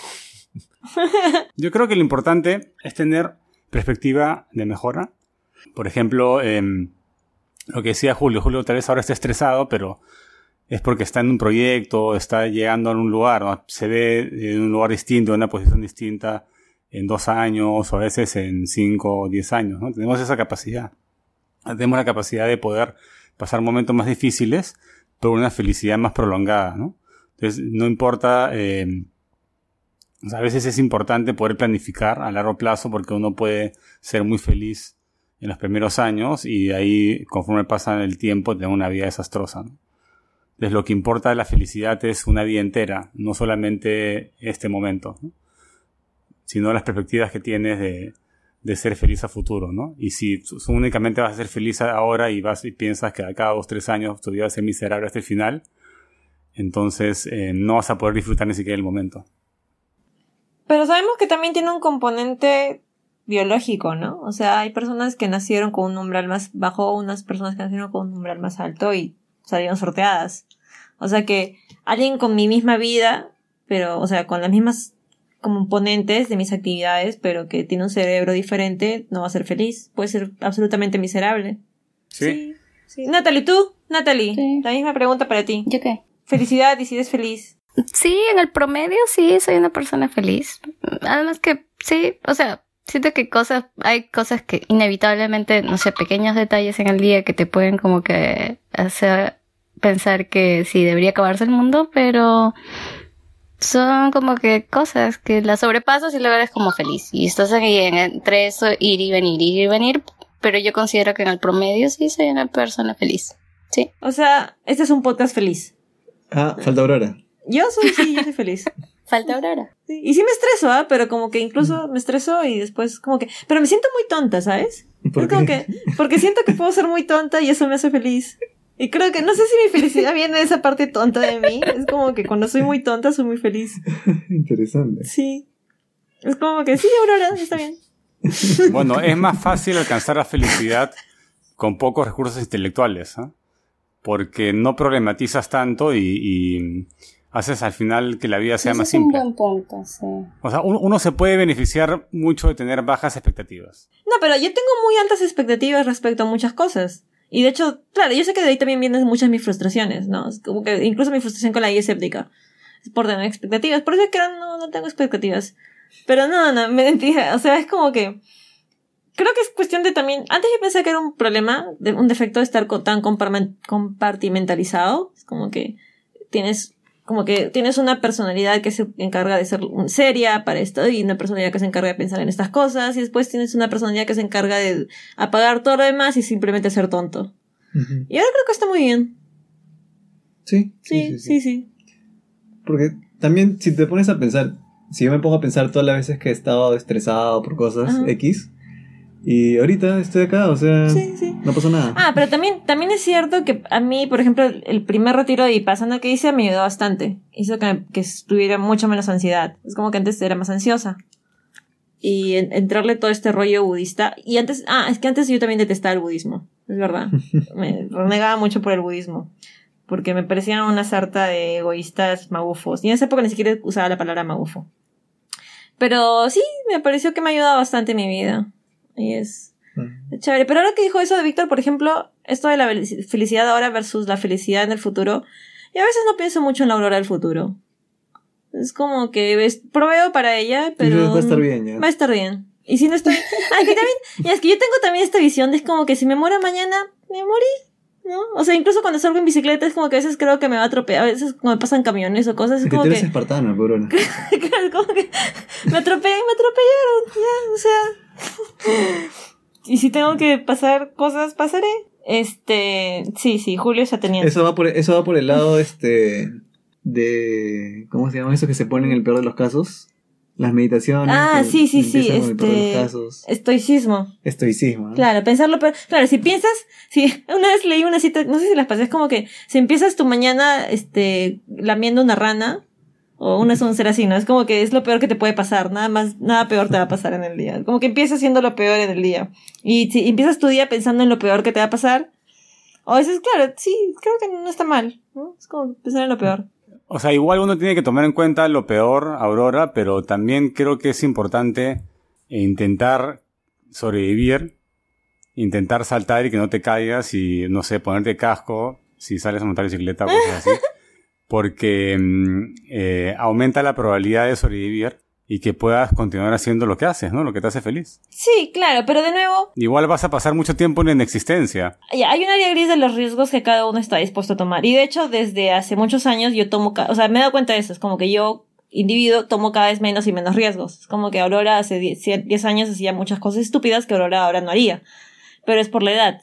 Yo creo que lo importante es tener perspectiva de mejora. Por ejemplo, eh, lo que decía Julio, Julio tal vez ahora está estresado, pero es porque está en un proyecto, está llegando a un lugar, ¿no? Se ve en un lugar distinto, en una posición distinta en dos años o a veces en cinco o diez años, ¿no? Tenemos esa capacidad. Tenemos la capacidad de poder pasar momentos más difíciles, pero una felicidad más prolongada, ¿no? Entonces, no importa, eh, o sea, a veces es importante poder planificar a largo plazo porque uno puede ser muy feliz en los primeros años y de ahí, conforme pasa el tiempo, tener una vida desastrosa, ¿no? Entonces, lo que importa de la felicidad es una vida entera, no solamente este momento, ¿no? Sino las perspectivas que tienes de, de ser feliz a futuro, ¿no? Y si tú únicamente vas a ser feliz ahora y vas y piensas que a cada dos, tres años tu vida va a ser miserable hasta el final, entonces eh, no vas a poder disfrutar ni siquiera el momento. Pero sabemos que también tiene un componente biológico, ¿no? O sea, hay personas que nacieron con un umbral más bajo, unas personas que nacieron con un umbral más alto y salieron sorteadas. O sea que alguien con mi misma vida, pero, o sea, con las mismas componentes de mis actividades, pero que tiene un cerebro diferente, no va a ser feliz. Puede ser absolutamente miserable. Sí. Sí. sí. Natalie, ¿tú? Natalie, Sí. la misma pregunta para ti. ¿Yo qué? Felicidad y si eres feliz. Sí, en el promedio sí soy una persona feliz. Además que sí, o sea, siento que cosas, hay cosas que inevitablemente, no sé, pequeños detalles en el día que te pueden como que hacer pensar que sí debería acabarse el mundo, pero son como que cosas que las sobrepasas y luego eres como feliz. Y estás ahí en, entre eso, ir y venir, ir y venir, pero yo considero que en el promedio sí soy una persona feliz. Sí. O sea, este es un podcast feliz. Ah, falta Aurora. Yo soy, sí, yo soy feliz. Falta Aurora. Sí, y sí me estreso, ¿ah? Pero como que incluso me estreso y después como que... Pero me siento muy tonta, ¿sabes? ¿Por Es como qué? que... Porque siento que puedo ser muy tonta y eso me hace feliz. Y creo que... No sé si mi felicidad viene de esa parte tonta de mí. Es como que cuando soy muy tonta soy muy feliz. Interesante. Sí. Es como que sí, Aurora, está bien. Bueno, es más fácil alcanzar la felicidad con pocos recursos intelectuales, ¿eh? Porque no problematizas tanto y, y haces al final que la vida sea Ese más es un simple. buen punto, sí. O sea, uno, uno se puede beneficiar mucho de tener bajas expectativas. No, pero yo tengo muy altas expectativas respecto a muchas cosas. Y de hecho, claro, yo sé que de ahí también vienen muchas mis frustraciones, ¿no? Es como que incluso mi frustración con la I escéptica. Es por tener expectativas. Por eso es que ahora no, no tengo expectativas. Pero no, no, me mentira. O sea, es como que... Creo que es cuestión de también... Antes yo pensé que era un problema, de, un defecto de estar co- tan comparmen- compartimentalizado. Es como que tienes... Como que tienes una personalidad que se encarga de ser seria para esto y una personalidad que se encarga de pensar en estas cosas y después tienes una personalidad que se encarga de apagar todo lo demás y simplemente ser tonto. Ujú. Y ahora creo que está muy bien. Sí, Sí, sí, sí. Porque también, si te pones a pensar, si yo me pongo a pensar todas las veces que he estado estresado por cosas Ajá. X, y ahorita estoy acá, o sea, Sí, sí. no pasó nada. Ah, pero también, también es cierto que a mí, por ejemplo, el, el primer retiro de Vipassana que hice me ayudó bastante. Hizo que, que tuviera mucho menos ansiedad. Es como que antes era más ansiosa. Y en- entrarle todo este rollo budista. Y antes, ah, es que antes yo también detestaba el budismo. Es verdad. Me renegaba mucho por el budismo. Porque me parecían una sarta de egoístas magufos. Y en esa época ni siquiera usaba la palabra magufo. Pero sí, me pareció que me ha ayudado bastante en mi vida. Y es... Mm. chévere, pero ahora que dijo eso de Víctor, por ejemplo, esto de la fel- felicidad ahora versus la felicidad en el futuro, y a veces no pienso mucho en la Aurora del futuro. Es como que ves, proveo para ella, pero... Dices, va a estar bien, ya. Va a estar bien. Y si no estoy... Ah, que también... Y es que yo tengo también esta visión de es como que si me muero mañana, me morí, ¿no? O sea, incluso cuando salgo en bicicleta es como que a veces creo que me va a atropellar, a veces como me pasan camiones o cosas, es Es que como tú que... eres espartano, cabrón. Claro, como que me atropellan, me atropellaron, ya, o sea... Y si tengo que pasar cosas, pasaré. Este, sí, sí, Julio es ateniense. Eso va por, eso va por el lado, este, de, ¿cómo se llama eso que se pone en el peor de los casos? Las meditaciones. Ah, que sí, sí, sí, empiezan con el peor de este, los casos. estoicismo. Estoicismo, ¿no? Claro, pensarlo, pero, claro, si piensas, si una vez leí una cita, no sé si las pasé, es como que si empiezas tu mañana, este, lamiendo una rana, o una soncera así, ¿no? Es como que es lo peor que te puede pasar, nada más, nada peor te va a pasar en el día. Como que empiezas haciendo lo peor en el día. Y si empiezas tu día pensando en lo peor que te va a pasar, o a veces, claro, sí, creo que no está mal, ¿no? Es como pensar en lo peor. O sea, igual uno tiene que tomar en cuenta lo peor, Aurora, pero también creo que es importante intentar sobrevivir intentar saltar y que no te caigas y, no sé, ponerte casco si sales a montar bicicleta o cosas así. Porque eh, aumenta la probabilidad de sobrevivir y que puedas continuar haciendo lo que haces, ¿no? Lo que te hace feliz. Sí, claro, pero de nuevo... Igual vas a pasar mucho tiempo en inexistencia. Ya, hay un área gris de los riesgos que cada uno está dispuesto a tomar. Y de hecho, desde hace muchos años yo tomo... O sea, me he dado cuenta de eso. Es como que yo, individuo, tomo cada vez menos y menos riesgos. Es como que Aurora hace diez años hacía muchas cosas estúpidas que Aurora ahora no haría. Pero es por la edad.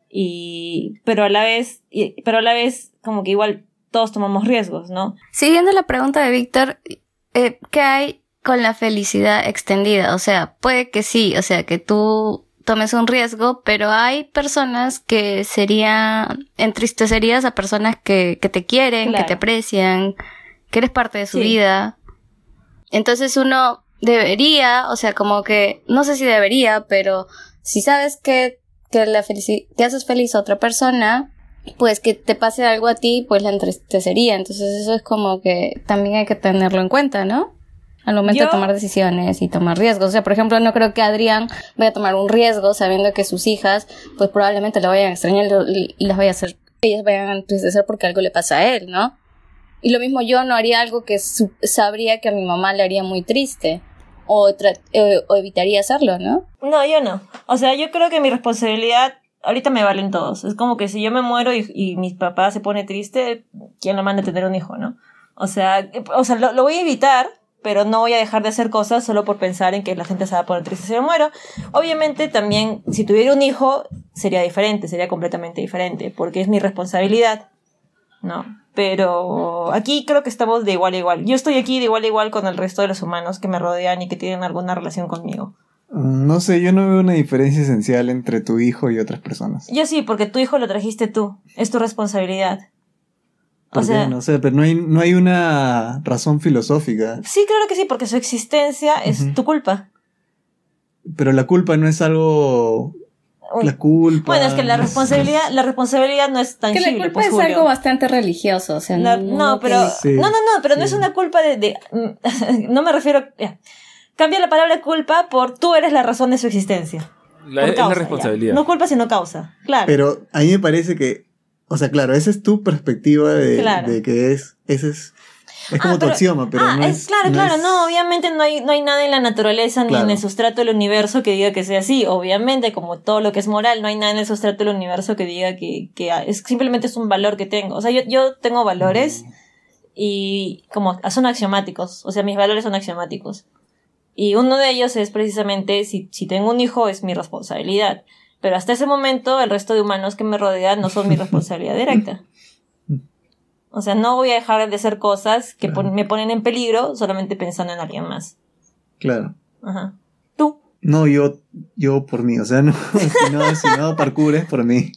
Y... Pero a la vez... Y, pero a la vez, como que igual todos tomamos riesgos, ¿no? Siguiendo la pregunta de Víctor, eh, ¿qué hay con la felicidad extendida? O sea, puede que sí, o sea, que tú tomes un riesgo, pero hay personas que serían, entristecerías a personas que, que te quieren, Claro. que te aprecian, que eres parte de su Sí. vida. Entonces uno debería, o sea, como que, no sé si debería, pero si sabes que, que la felici- que haces feliz a otra persona, pues que te pase algo a ti, pues la entristecería. Entonces eso es como que también hay que tenerlo en cuenta, ¿no? Al momento Yo- de tomar decisiones y tomar riesgos. O sea, por ejemplo, no creo que Adrián vaya a tomar un riesgo sabiendo que sus hijas, pues probablemente lo vayan a extrañar y y las vaya a hacer, ellas vayan a entristecer porque algo le pasa a él, ¿no? Y lo mismo yo no haría algo que su- sabría que a mi mamá le haría muy triste. O, tra- eh, o evitaría hacerlo, ¿no? No, yo no. O sea, yo creo que mi responsabilidad... Ahorita me valen todos. Es como que si yo me muero y, y mi papá se pone triste, ¿quién lo manda a tener un hijo, no? O sea, o sea lo, lo voy a evitar, pero no voy a dejar de hacer cosas solo por pensar en que la gente se va a poner triste si me muero. Obviamente también, si tuviera un hijo, sería diferente, sería completamente diferente, porque es mi responsabilidad, ¿no? Pero aquí creo que estamos de igual a igual. Yo estoy aquí de igual a igual con el resto de los humanos que me rodean y que tienen alguna relación conmigo. No sé, yo no veo una diferencia esencial entre tu hijo y otras personas. Yo sí, porque tu hijo lo trajiste tú, es tu responsabilidad. ¿Por O qué? sea, No sé, pero no hay, no hay una razón filosófica. sí, claro que sí, porque su existencia es Ujú. tu culpa. Pero la culpa no es algo... Uy. La culpa... Bueno, es que la no es- responsabilidad, la responsabilidad no es Que tangible, la culpa pues, es Julio. algo bastante religioso, o sea, La- no, no, no pero tiene- Sí, no, no, no, pero no sí. es una culpa de, de no me refiero, ya. Cambia la palabra culpa por tú eres la razón de su existencia. La, Por es causa, la ya. responsabilidad. No culpa sino causa, claro. Pero a mí me parece que... O sea, claro, esa es tu perspectiva de, Claro. de que es... Ese es... Es como Ah, tu pero- axioma, pero ah, no es, es... claro, no claro, es- no, obviamente no hay, no hay nada en la naturaleza ni Claro. en el sustrato del universo que diga que sea así. Obviamente, como todo lo que es moral, no hay nada en el sustrato del universo que diga que, que es simplemente es un valor que tengo. O sea, yo, yo tengo valores y como son axiomáticos, o sea, mis valores son axiomáticos. Y uno de ellos es precisamente, si, si tengo un hijo, es mi responsabilidad. Pero hasta ese momento, el resto de humanos que me rodean no son mi responsabilidad directa. O sea, no voy a dejar de hacer cosas que pon- me ponen en peligro solamente pensando en alguien más. Claro. Ajá. ¿Tú? No, yo, yo por mí, o sea, no, si no, si no parkour es por mí.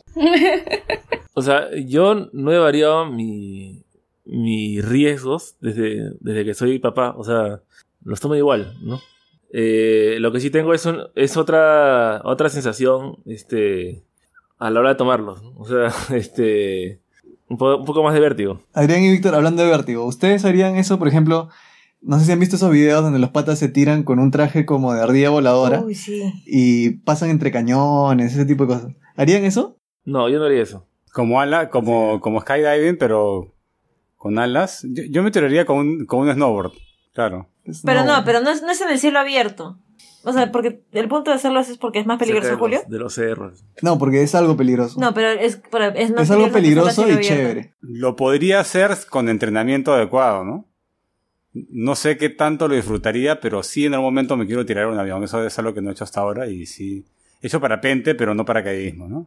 O sea, yo no he variado mi, mis riesgos desde, desde que soy papá. O sea, los tomo igual, ¿no? Eh, lo que sí tengo es, un- es otra, otra sensación este, a la hora de tomarlos, ¿no? O sea, este, un, po- un poco más de vértigo. Adrián y Víctor, hablando de vértigo, ¿ustedes harían eso, por ejemplo? No sé si han visto esos videos donde los patas se tiran con un traje como de ardilla voladora Uy, sí. y pasan entre cañones, ese tipo de cosas. ¿Harían eso? No, yo no haría eso. Como ala, como, como skydiving, pero con alas. Yo, yo me tiraría con un, con un snowboard, claro. Es- Pero no, pero no es, no es en el cielo abierto. O sea, porque el punto de hacerlo es porque es más peligroso, Cerca de Julio. los- De los cerros. No, porque es algo peligroso. No, pero es, pero es más es algo que peligroso hacerlo a y cielo abierto. chévere. Lo podría hacer con entrenamiento adecuado, ¿no? No sé qué tanto lo disfrutaría, pero sí en algún momento me quiero tirar un avión. Eso es algo que no he hecho hasta ahora y sí. He hecho parapente, pero no paracaidismo, ¿no?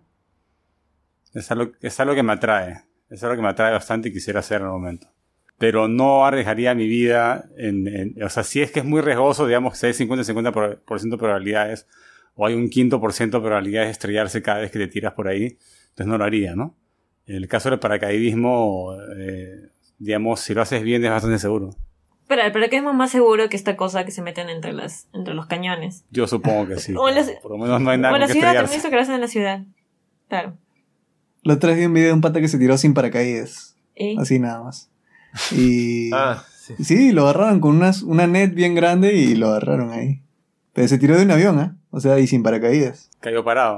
Es algo, es algo que me atrae. Es algo que me atrae bastante y quisiera hacer en algún momento. Pero no arriesgaría mi vida en, en... O sea, si es que es muy riesgoso, digamos que hay cincuenta cincuenta por ciento de probabilidades o hay un quinto por ciento de probabilidades de estrellarse cada vez que te tiras por ahí, entonces no lo haría, ¿no? En el caso del paracaidismo, eh, digamos, si lo haces bien es bastante seguro. Pero, pero que es más seguro que esta cosa que se meten entre las, entre los cañones. Yo supongo que sí. O en la- Por lo menos no hay O nada en la con que ciudad, también he estrellarse. visto que lo hacen en la ciudad. Claro. La otra vez vi un video de un pata que se tiró sin paracaídas. ¿Y? Así nada más. Y... Ah, sí. Sí, lo agarraron con unas, una net bien grande y lo agarraron ahí. Pero se tiró de un avión, ¿ah? O sea, y sin paracaídas. Cayó parado.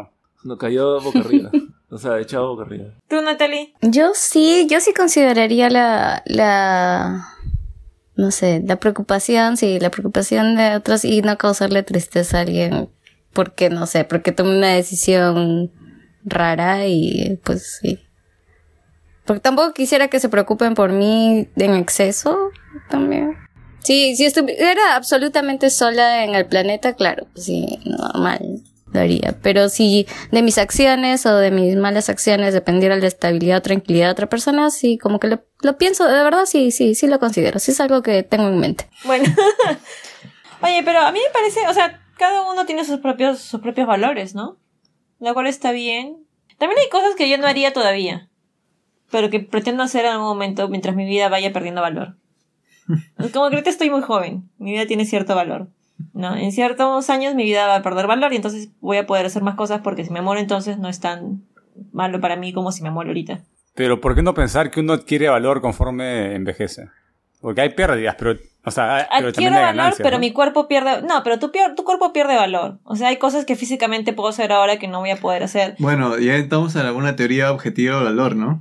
No, cayó boca arriba. O sea, echado boca arriba. ¿Tú, Natalie? Yo sí, yo sí consideraría la, la, no sé, la preocupación, sí, la preocupación de otros y no causarle tristeza a alguien porque, no sé, porque tomé una decisión rara y pues sí. Porque tampoco quisiera que se preocupen por mí en exceso también. Sí, si estuviera absolutamente sola en el planeta, claro, pues sí, normal, lo haría. Pero si de mis acciones o de mis malas acciones dependiera la estabilidad o tranquilidad de otra persona, sí, como que lo, lo pienso, de verdad, sí, sí, sí lo considero. Sí es algo que tengo en mente. Bueno. Oye, pero a mí me parece, o sea, cada uno tiene sus propios, sus propios valores, ¿no? Lo cual está bien. También hay cosas que yo no haría todavía, pero que pretendo hacer en algún momento mientras mi vida vaya perdiendo valor. Como que ahorita estoy muy joven, mi vida tiene cierto valor, ¿no? En ciertos años mi vida va a perder valor y entonces voy a poder hacer más cosas porque si me muero entonces no es tan malo para mí como si me muero ahorita. Pero ¿por qué no pensar que uno adquiere valor conforme envejece? Porque hay pérdidas, pero, o sea, pero también Adquiero hay valor, ganancias, pero ¿no? mi cuerpo pierde... No, pero tu, pier- tu cuerpo pierde valor. O sea, hay cosas que físicamente puedo hacer ahora que no voy a poder hacer. Bueno, ya estamos en alguna teoría objetiva del valor, ¿no?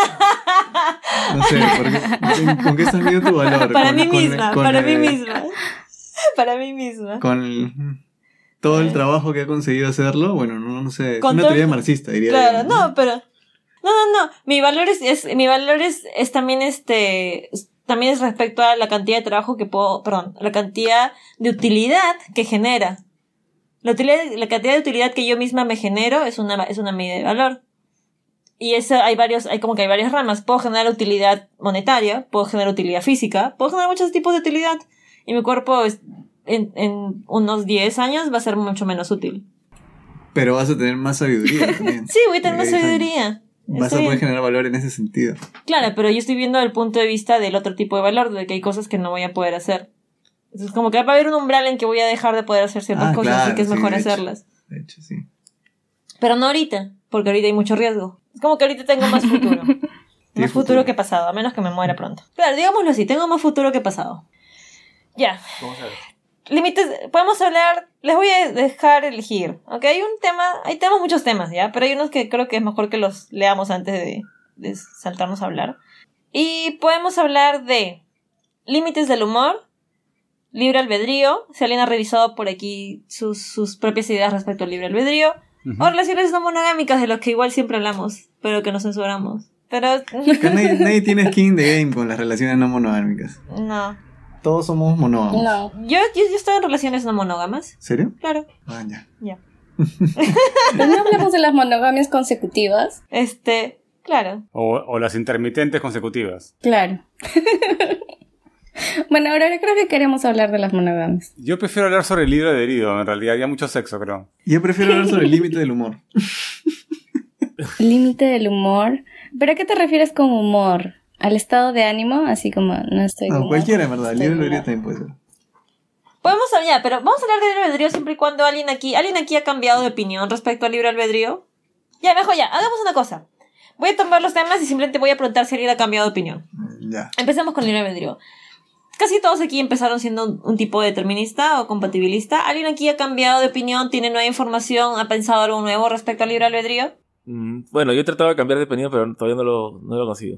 No sé, ¿por qué- ¿con qué estás midiendo tu valor? Para Con- mí con- misma, con, para eh, mí misma. Para mí misma. Con todo el trabajo que ha conseguido hacerlo, bueno, no, no sé, es Con una todo- teoría marxista, diría Claro, yo, no, pero... No, no, no. Mi valor es, es, mi valor es, es también este... es- también es respecto a la cantidad de trabajo que puedo... Perdón, la cantidad de utilidad que genera. La, utilidad, la cantidad de utilidad que yo misma me genero es una, es una medida de valor. Y eso hay varios, hay como que hay varias ramas. Puedo generar utilidad monetaria, puedo generar utilidad física, puedo generar muchos tipos de utilidad. Y mi cuerpo es, en, en unos diez años va a ser mucho menos útil. Pero vas a tener más sabiduría también. Sí, voy a tener más Porque sabiduría. Vas Está a poder bien. generar valor en ese sentido. Claro, pero yo estoy viendo el punto de vista del otro tipo de valor, de que hay cosas que no voy a poder hacer. Entonces, como que va a haber un umbral en que voy a dejar de poder hacer ciertas Ah, cosas, claro, así que es sí, mejor de hecho. hacerlas. De hecho, sí. Pero no ahorita, porque ahorita hay mucho riesgo. Es como que ahorita tengo más futuro. Más Tienes futuro futuro. que pasado, a menos que me muera pronto. Claro, digámoslo así, tengo más futuro que pasado. Ya. Vamos a ver. Límites, podemos hablar, les voy a dejar elegir, ¿ok? Hay un tema, ahí tenemos muchos temas, ¿ya? Pero hay unos que creo que es mejor que los leamos antes de, de saltarnos a hablar. Y podemos hablar de límites del humor, libre albedrío, si alguien ha revisado por aquí sus, sus propias ideas respecto al libre albedrío, Ujú. o relaciones no monogámicas de los que igual siempre hablamos, pero que nos censuramos. Pero, Acá nadie, nadie tiene skin de game con las relaciones no monogámicas. no. Todos somos monógamos. No. Yo, yo, yo estoy en relaciones no monógamas, ¿Serio? claro, Ah, ya. ya. No hablamos de las monogamias consecutivas. Este, claro. O, o las intermitentes consecutivas. Claro. Bueno, ahora creo que queremos hablar de las monogamias. Yo prefiero hablar sobre el libre adherido, en realidad. Había mucho sexo, creo. Yo prefiero hablar sobre el límite del humor. Límite del humor. ¿Pero a qué te refieres con humor? ¿Al estado de ánimo? Así como no estoy de No, humor, cualquiera, en verdad. El estoy libre de albedrío humor. también puede ser. Podemos hablar, pero vamos a hablar de libre albedrío siempre y cuando alguien aquí, alguien aquí ha cambiado de opinión respecto al libre albedrío. Ya, mejor ya, hagamos una cosa. Voy a tomar los temas y simplemente voy a preguntar si alguien ha cambiado de opinión. Ya. Empecemos con libre albedrío. Casi todos aquí empezaron siendo un, un tipo determinista o compatibilista. ¿Alguien aquí ha cambiado de opinión, tiene nueva información, ha pensado algo nuevo respecto al libre albedrío? Mm, bueno, yo he tratado de cambiar de opinión, pero todavía no lo, no lo consigo.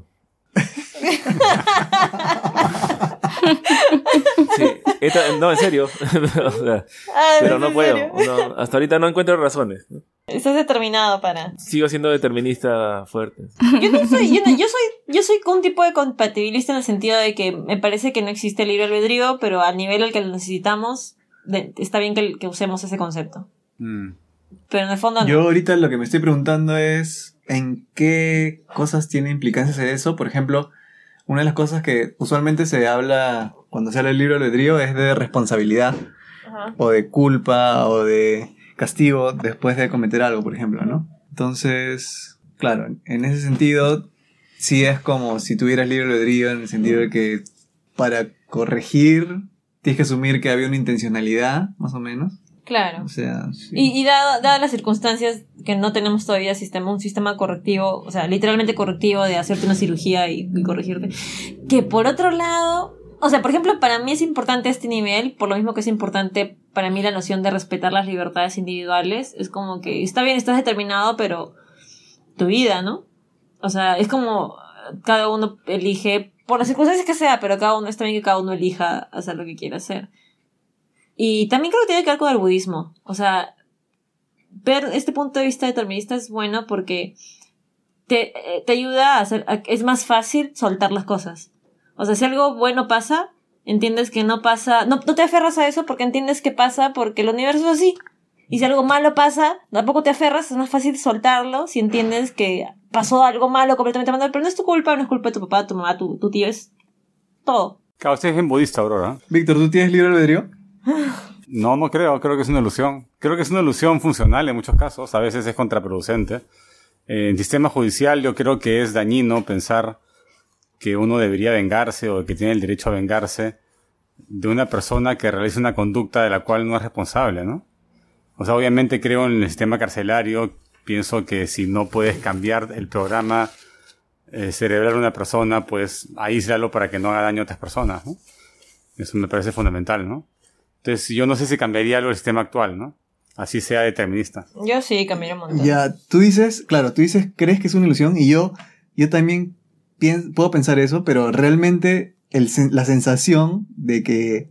Sí, esta- no, en serio. O sea, Ah, pero ¿es no en puedo. serio? No, hasta ahorita no encuentro razones. Estás determinado para... Sigo siendo determinista fuerte. Yo no soy, yo, no- yo soy, yo soy un tipo de compatibilista en el sentido de que me parece que no existe el libre albedrío, pero al nivel al que lo necesitamos, de- está bien que, que usemos ese concepto. Mm. Pero en el fondo no. Yo ahorita lo que me estoy preguntando es en qué cosas tiene implicancias eso. Por ejemplo, una de las cosas que usualmente se habla cuando se habla del libre albedrío es de responsabilidad Ajá. o de culpa o de castigo después de cometer algo, por ejemplo, ¿no? Entonces, claro, en ese sentido sí es como si tuvieras libre albedrío en el sentido de que para corregir tienes que asumir que había una intencionalidad, más o menos. Claro. O sea, sí. Y, y dado- dadas las circunstancias que no tenemos todavía sistema, un sistema correctivo, o sea, literalmente correctivo de hacerte una cirugía y, y corregirte, que por otro lado, O sea, por ejemplo, para mí es importante este nivel, por lo mismo que es importante para mí la noción de respetar las libertades individuales. Es como que está bien, estás determinado, pero tu vida, ¿no? O sea, es como cada uno elige, por las circunstancias que sea, pero cada uno está bien que cada uno elija hacer lo que quiere hacer. Y también creo que tiene que ver con el budismo. O sea, ver este punto de vista determinista es bueno porque te, te ayuda a hacer, a, es más fácil soltar las cosas. O sea, si algo bueno pasa, entiendes que no pasa, no, no te aferras a eso porque entiendes que pasa porque el universo es así. Y si algo malo pasa, tampoco te aferras, es más fácil soltarlo si entiendes que pasó algo malo, completamente malo, pero no es tu culpa, no es culpa de tu papá, tu mamá, tu, tu tío, es todo. Claro, usted es bien budista, Aurora. Víctor, ¿tú tienes libre albedrío? No, no creo, creo que es una ilusión. Creo que es una ilusión funcional en muchos casos, a veces es contraproducente. Eh, en sistema judicial yo creo que es dañino pensar que uno debería vengarse o que tiene el derecho a vengarse de una persona que realiza una conducta de la cual no es responsable, ¿no? O sea, obviamente creo en el sistema carcelario, pienso que si no puedes cambiar el programa eh, cerebral de una persona, pues aíslalo para que no haga daño a otras personas, ¿no? Eso me parece fundamental, ¿no? Entonces, yo no sé si cambiaría algo el sistema actual, ¿no? Así sea determinista. Yo sí, cambiaría un montón. Ya, tú dices, claro, tú dices, crees que es una ilusión y yo, yo también pienso, puedo pensar eso, pero realmente el, la sensación de que,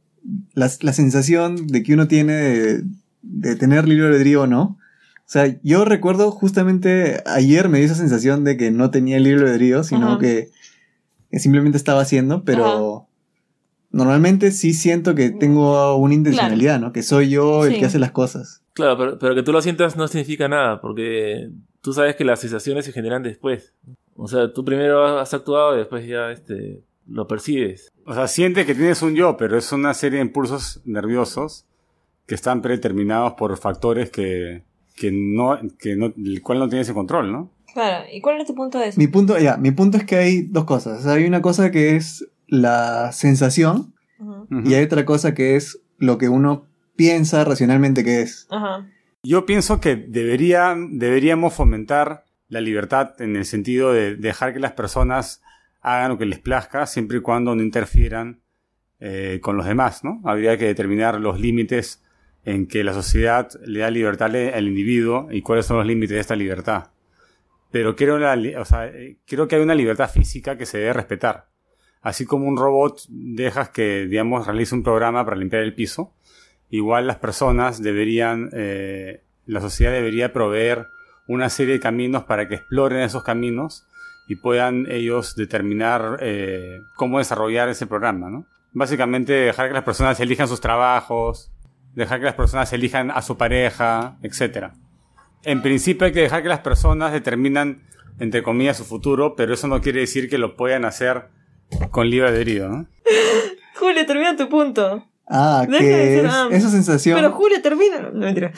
la, la sensación de que uno tiene de, de tener libre albedrío o no, o sea, yo recuerdo justamente ayer me dio esa sensación de que no tenía libre albedrío, sino que, que simplemente estaba haciendo, pero... Ajá. Normalmente sí siento que tengo una intencionalidad, claro, ¿no? Que soy yo el sí. que hace las cosas. Claro, pero, pero que tú lo sientas no significa nada, porque tú sabes que las sensaciones se generan después. O sea, tú primero has actuado y después ya este, lo percibes. O sea, sientes que tienes un yo, pero es una serie de impulsos nerviosos que están predeterminados por factores que, que no, que no, el cual no tienes el control, ¿no? Claro, ¿y cuál es tu punto de eso? Mi punto, ya, mi punto es que hay dos cosas. O sea, hay una cosa que es la sensación uh-huh. y hay otra cosa que es lo que uno piensa racionalmente que es. Uh-huh. Yo pienso que debería, deberíamos fomentar la libertad en el sentido de dejar que las personas hagan lo que les plazca siempre y cuando no interfieran eh, con los demás, ¿no? Habría que determinar los límites en que la sociedad le da libertad al individuo y cuáles son los límites de esta libertad. Pero creo, la, o sea, creo que hay una libertad física que se debe respetar. Así como un robot dejas que, digamos, realice un programa para limpiar el piso, igual las personas deberían, eh, la sociedad debería proveer una serie de caminos para que exploren esos caminos y puedan ellos determinar eh, cómo desarrollar ese programa, ¿no? Básicamente dejar que las personas elijan sus trabajos, dejar que las personas elijan a su pareja, etcétera. En principio hay que dejar que las personas determinan, entre comillas, su futuro, pero eso no quiere decir que lo puedan hacer con libre albedrío, ¿no? Julio, termina tu punto. Ah, Deja que de decir, es, ah, esa sensación... Pero Julio, termina. No, mentira.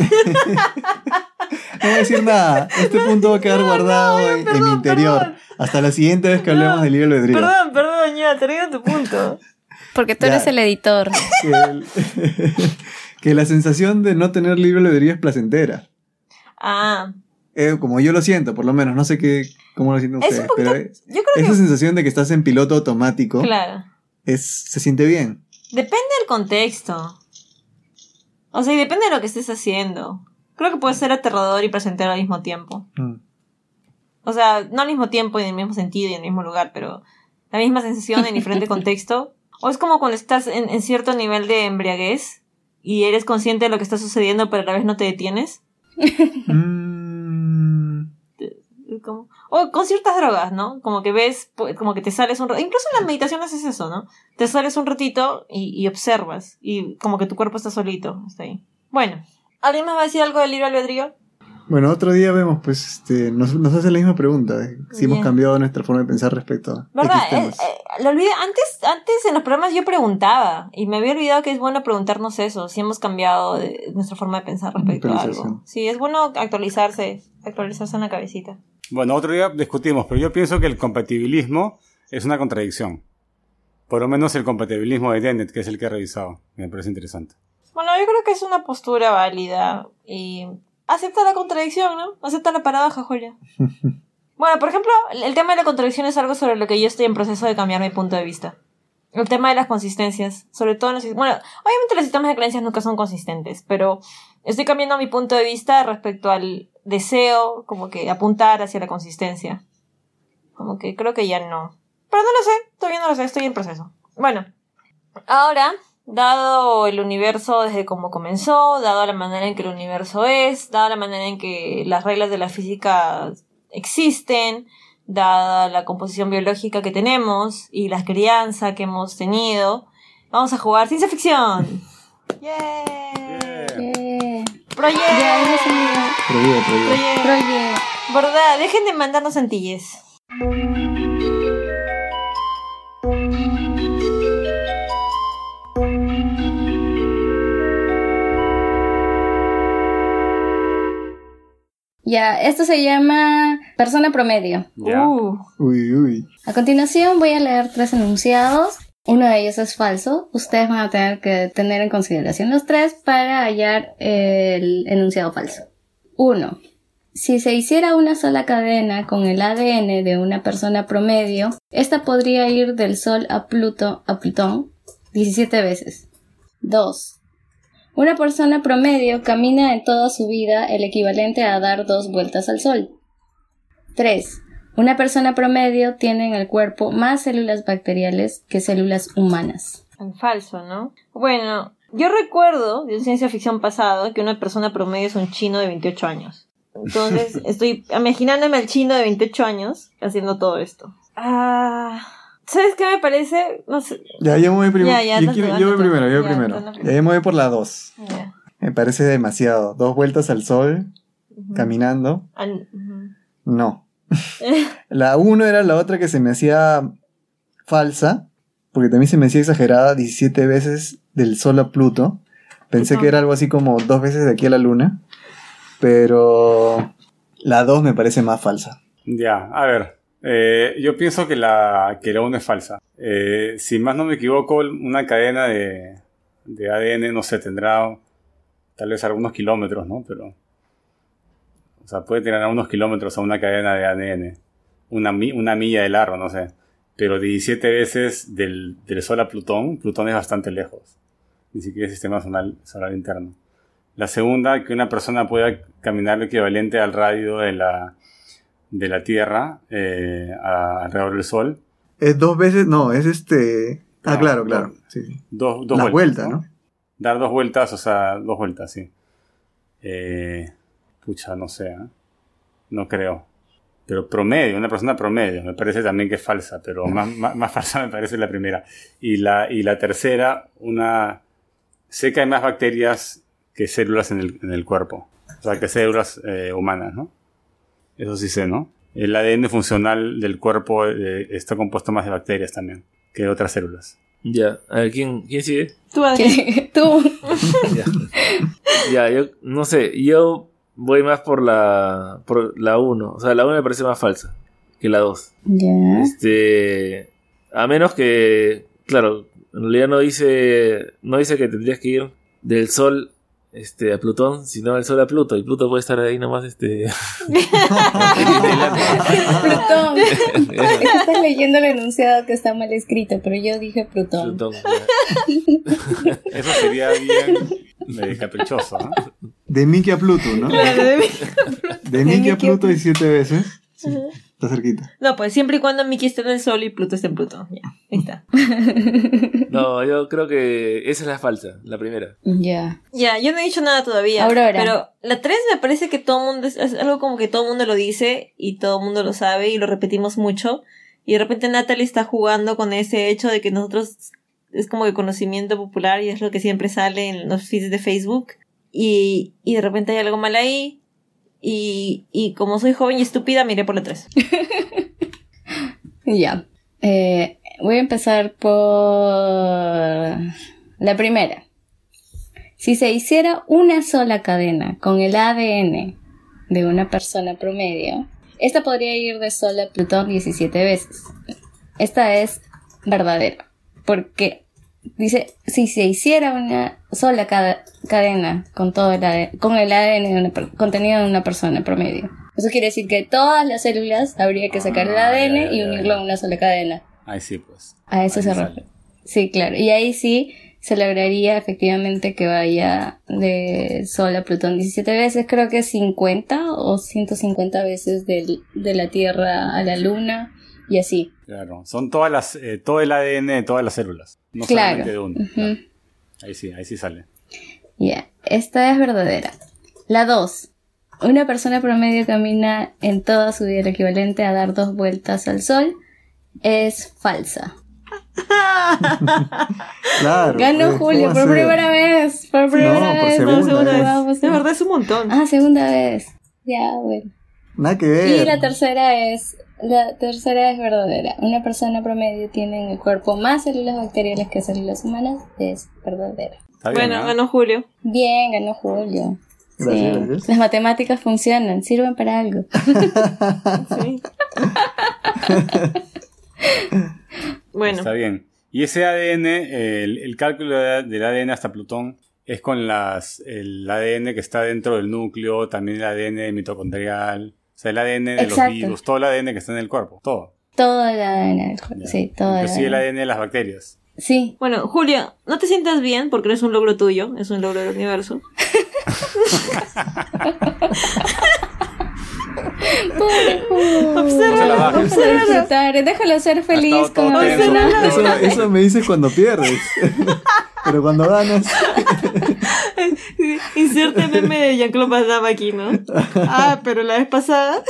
No voy a decir nada. Este punto va a quedar no, guardado no, en, perdón, en mi interior. Perdón. Hasta la siguiente vez que hablemos no, de libre albedrío. Perdón, perdón, ya, termina tu punto. Porque tú ya, eres el editor. Que, el, que la sensación de no tener libre albedrío es placentera. Ah. Eh, como yo lo siento, por lo menos. No sé qué, cómo lo sienten ustedes. Poquito, pero es, yo creo esa que... sensación de que estás en piloto automático. Claro. Es, se siente bien. Depende del contexto. O sea, y depende de lo que estés haciendo. Creo que puede ser aterrador y placentero al mismo tiempo. Mm. O sea, no al mismo tiempo y en el mismo sentido y en el mismo lugar, pero la misma sensación en diferente contexto. O es como cuando estás en, en cierto nivel de embriaguez y eres consciente de lo que está sucediendo, pero a la vez no te detienes. mm. Como, o con ciertas drogas, ¿no? Como que ves, como que te sales un ratito. Incluso en las meditaciones es eso, ¿no? Te sales un ratito y, y observas. Y como que tu cuerpo está solito. Está ahí. Bueno. ¿Alguien más va a decir algo del libre albedrío? Bueno, otro día vemos, pues, este, nos, nos hace la misma pregunta. Eh, si Bien. hemos cambiado nuestra forma de pensar respecto a ¿verdad? Eh, eh, lo olvidé. Antes, antes en los programas yo preguntaba. Y me había olvidado que es bueno preguntarnos eso. Si hemos cambiado de nuestra forma de pensar respecto a algo. Sí, es bueno actualizarse. Actualizarse en la cabecita. Bueno, otro día discutimos, pero yo pienso que el compatibilismo es una contradicción. Por lo menos el compatibilismo de Dennett, que es el que he revisado. Me parece interesante. Bueno, yo creo que es una postura válida y acepta la contradicción, ¿no? Acepta la paradoja, Julia. Bueno, por ejemplo, el tema de la contradicción es algo sobre lo que yo estoy en proceso de cambiar mi punto de vista. el tema de las consistencias, sobre todo en los, bueno, obviamente los sistemas de creencias nunca son consistentes, pero estoy cambiando mi punto de vista respecto al deseo, como que apuntar hacia la consistencia. Como que creo que ya no. Pero no lo sé, todavía no lo sé, estoy en proceso. Bueno, ahora, dado el universo desde cómo comenzó, dado la manera en que el universo es, dado la manera en que las reglas de la física existen, dada la composición biológica que tenemos y la crianza que hemos tenido, vamos a jugar ciencia ficción. ¡Yeah! Yeah. ¡Proyecto! Ya, eso sí. Prohibido, prohibido. Proyecto. Proye. ¿Verdad? Dejen de mandarnos antilles. Ya, esto se llama persona promedio. Ya. Uh, Uy, uy. A continuación voy a leer tres enunciados. Uno de ellos es falso. Ustedes van a tener que tener en consideración los tres para hallar el enunciado falso. Uno. Si se hiciera una sola cadena con el A D N de una persona promedio, esta podría ir del Sol a Pluto a Plutón diecisiete veces. Dos. Una persona promedio camina en toda su vida el equivalente a dar dos vueltas al Sol. Tres. Una persona promedio tiene en el cuerpo más células bacteriales que células humanas. en falso, ¿no? Bueno, yo recuerdo de un ciencia ficción pasado que una persona promedio es un chino de veintiocho años. Entonces estoy imaginándome al chino de veintiocho años haciendo todo esto. Ah... ¿Sabes qué me parece? No sé. Ya, yo me voy primero. Ya, ya, yo, no, quiero- no, yo no, voy no. primero, yo voy Ya, primero. no, no, no. Ya, yo me voy por la dos. Ya. Me parece demasiado. Dos vueltas al sol, Ujú. caminando. An- ujú. No. La uno era la otra que se me hacía falsa, porque también se me hacía exagerada, diecisiete veces del sol a Pluto. Pensé Ajá. que era algo así como dos veces de aquí a la luna, pero la dos me parece más falsa. Ya, a ver. eh, yo pienso que la, que la uno es falsa. Eh, si más no me equivoco, una cadena de, de A D N, no sé, tendrá tal vez algunos kilómetros, ¿no? Pero, o sea, puede tener algunos kilómetros a una cadena de A D N. Una, mi- una milla de largo, no sé. Pero diecisiete veces del, del Sol a Plutón, Plutón es bastante lejos. Ni siquiera es sistema solar, solar interno. La segunda, que una persona pueda caminar lo equivalente al radio de la, de la Tierra eh, a- alrededor del Sol. Es dos veces, no, es este... Ah, Ah, claro, no. claro. Sí, sí. Dos, dos La vueltas, vuelta, ¿no? Dar dos vueltas, o sea, dos vueltas, sí. Eh, pucha, no sé, ¿eh? No creo. Pero promedio, una persona promedio, me parece también que es falsa, pero más, más, más falsa me parece la primera. Y la, y la tercera, una... Sé que hay más bacterias que células en el, en el cuerpo. O sea, que células eh, humanas, ¿no? Eso sí sé, ¿no? El A D N funcional del cuerpo eh, está compuesto más de bacterias también que de otras células. Ya, a ver, ¿quién, quién sigue? Tú, Adrián. ¿Qué? Tú. Ya. Ya, yo no sé, yo voy más por la por la uno, o sea, la uno me parece más falsa que la dos. Ya. Este, a menos que, claro, en realidad no dice no dice que tendrías que ir del Sol este a Plutón, sino del Sol a Pluto, y Pluto puede estar ahí nomás este Plutón. Es que estás leyendo el enunciado que está mal escrito, pero yo dije Plutón. Plutón, ya. Eso sería bien eh, caprichoso, ¿no? De Mickey a Pluto, ¿no? Claro, de mí. De Mickey a Mickey a Pluto diecisiete veces. Sí, está cerquita. No, pues siempre y cuando Mickey esté en el Sol y Pluto esté en Plutón. Ya, ahí está. No, yo creo que esa es la falsa, la primera. Ya. Ya, yo no he dicho nada todavía. Aurora. Pero la tres me parece que todo el mundo, es, es algo como que todo el mundo lo dice y todo el mundo lo sabe y lo repetimos mucho. Y de repente Natalie está jugando con ese hecho de que nosotros es como que conocimiento popular y es lo que siempre sale en los feeds de Facebook. Y, y de repente hay algo mal ahí. Y, y como soy joven y estúpida, miré por la tres. Ya. Eh, voy a empezar por la primera. Si se hiciera una sola cadena con el A D N de una persona promedio, esta podría ir de Sol a Plutón diecisiete veces. Esta es verdadera, porque dice, si se hiciera una sola cada- cadena con todo el A D N, con el A D N de una per- contenido de una persona promedio. Eso quiere decir que todas las células habría que sacar el Ah, A D N ya, ya, y ya, unirlo ya. a una sola cadena. Ahí sí, pues. A eso Ahí se sale. refiere. Sí, claro. Y ahí sí se lograría efectivamente que vaya de Sol a Plutón diecisiete veces, creo que cincuenta o ciento cincuenta veces del, de la Tierra a la Luna y así. Claro, son todas las, eh, todo el A D N de todas las células, no Claro. solamente de uno. Uh-huh. Claro. Ahí sí, ahí sí sale. Ya, yeah. Esta es verdadera. La dos. Una persona promedio camina en toda su vida el equivalente a dar dos vueltas al Sol. Es falsa. Claro. Ganó pues, Julio ¿cómo por hacer? primera vez. Por primera No, por vez. segunda No, segunda vez. vez. Vamos, De verdad es un montón. Ah, segunda vez. Ya, bueno. Nada que ver. Y la tercera es la tercera es verdadera. Una persona promedio tiene en el cuerpo más células bacteriales que células humanas. Es verdadera. Está bien, Bueno, ¿no? ganó Julio. Bien, ganó Julio. Gracias, Sí. gracias. Las matemáticas funcionan, sirven para algo. Sí. Bueno, Está bien. Y ese A D N, eh, el, el cálculo de- del A D N hasta Plutón es con las el A D N que está dentro del núcleo, también el A D N mitocondrial, o sea, el A D N de Exacto. los virus, todo el A D N que está en el cuerpo, todo. Todo el A D N del cuerpo. Ya. Sí, todo el Inclusive el A D N. A D N de las bacterias. Sí. bueno, Julio, no te sientas bien porque no es un logro tuyo, es un logro del universo. Pobre Julio. No se la bajes. Déjalo disfrutar, déjalo ser feliz estado con todo el tenso. personaje. Eso, eso me dices cuando pierdes. Pero cuando ganas. Inserte meme de Jean-Claude Van Damme aquí, ¿no? Ah, pero la vez pasada.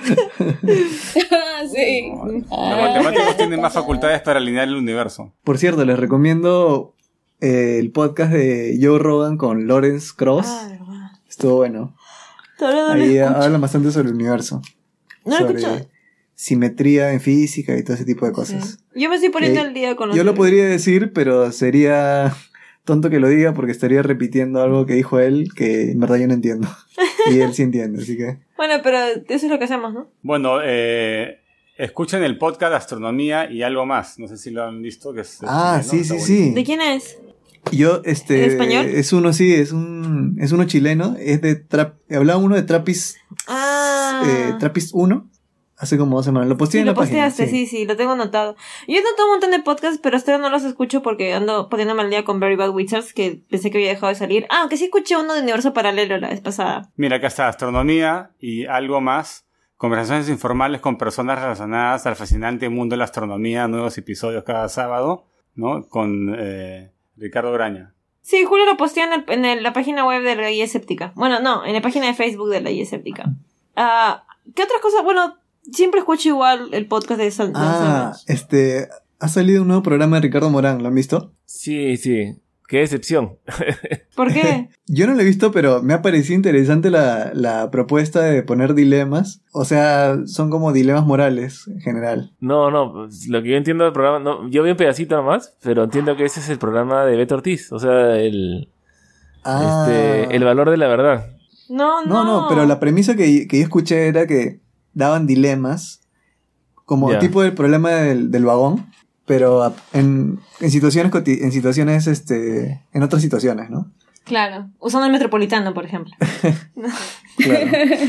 Ah, sí. Los Ah. matemáticos tienen más facultades para alinear el universo. Por cierto, les recomiendo eh, el podcast de Joe Rogan con Lawrence Cross. Ah, verdad. Estuvo bueno. Todavía no lo Ahí escucho. hablan bastante sobre el universo. No lo sobre escucho. simetría en física y todo ese tipo de cosas. Sí. Yo me estoy poniendo Eh, al día con los Yo lo libros. podría decir, pero sería tonto que lo diga porque estaría repitiendo algo que dijo él que en verdad yo no entiendo. Y él sí entiende, así que... Bueno, pero eso es lo que hacemos, ¿no? Bueno, eh, escuchen el podcast de Astronomía y algo más. No sé si lo han visto. Que es, Ah, ¿no? sí, Está sí, buenísimo. sí. ¿De quién es? Yo, este... ¿En español? Es uno, sí, es un... Es uno chileno. Es de... Trap, hablaba uno de Trappist... Ah. Eh, Trappist uno. Hace como dos semanas. Lo posteé Sí, en lo la página. posteaste, sí. sí, lo tengo anotado. Yo he notado un montón de podcasts, pero hasta ahora no los escucho porque ando poniéndome al día con Very Bad Wizards, que pensé que había dejado de salir. Ah, aunque sí escuché uno de Universo Paralelo la vez pasada. Mira, acá está Astronomía y algo más. Conversaciones informales con personas relacionadas al fascinante mundo de la astronomía. Nuevos episodios cada sábado, ¿no? Con eh, Ricardo Graña. Sí, Julio lo posteó en, el- en el- la página web de la Guía Escéptica. Bueno, no, en la página de Facebook de la Guía Escéptica. Ah, ¿qué otras cosas? Bueno, siempre escucho igual el podcast de San Ah, San- este... Ha salido un nuevo programa de Ricardo Morán. ¿Lo han visto? Sí, sí. Qué decepción. ¿Por qué? Yo no lo he visto, pero me ha parecido interesante la, la propuesta de poner dilemas. O sea, son como dilemas morales en general. No, no, pues, lo que yo entiendo del programa, no, yo vi un pedacito nomás, pero entiendo que ese es el programa de Beto Ortiz, o sea, el, Ah. este, el valor de la verdad. No, no. No, no, pero la premisa que, que yo escuché era que daban dilemas, como Ya. tipo del problema del, del vagón, pero a- en, en situaciones, coti- en situaciones, este, en otras situaciones, ¿no? Claro, usando el Metropolitano, por ejemplo. Claro.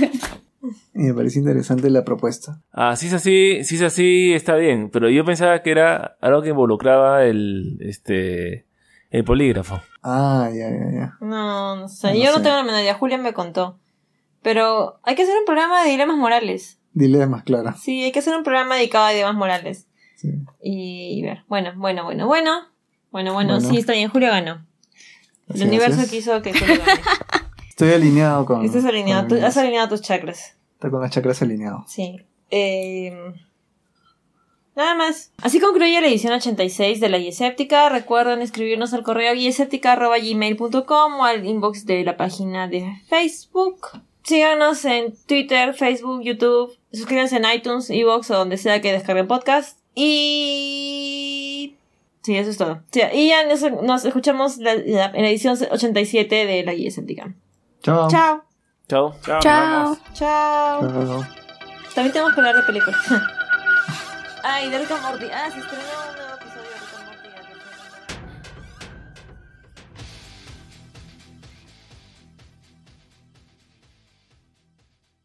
Y me pareció interesante la propuesta. Ah, si es así, si es así, está bien, pero yo pensaba que era algo que involucraba el, este, el polígrafo. Ah, ya, ya, ya. No, no sé. No Yo no sé. tengo la menor idea. Julia me contó. Pero hay que hacer un programa de dilemas morales. Dilemas, claro. Sí, hay que hacer un programa dedicado a dilemas morales. Sí. Y, y ver. Bueno, bueno, bueno, bueno. Bueno, bueno, Bueno. sí, está bien. Julio ganó. El Gracias, universo gracias. quiso que Julio gane. Estoy alineado con... Estás alineado. con Tú- el has universo. alineado tus chakras. Está con las chakras alineados. Sí. Eh, nada más. Así concluye la edición ochenta y seis de la Guía Escéptica. Recuerden escribirnos al correo guiaescéptica arroba gmail punto com o al inbox de la página de Facebook. Síganos en Twitter, Facebook, YouTube. Suscríbanse en iTunes, iVoox o donde sea que descarguen podcast. Y... sí, eso es todo. Sí, y ya nos, nos escuchamos la- la- en la edición ochenta y siete de la Guía Escéptica. Chao. Chao. Chao. Chao. nos Chao. vemos. Chao. Chao. También tenemos que hablar de películas. Ay, de Rick and Morty. Ah, se estrenó un nuevo episodio de Rick and Morty.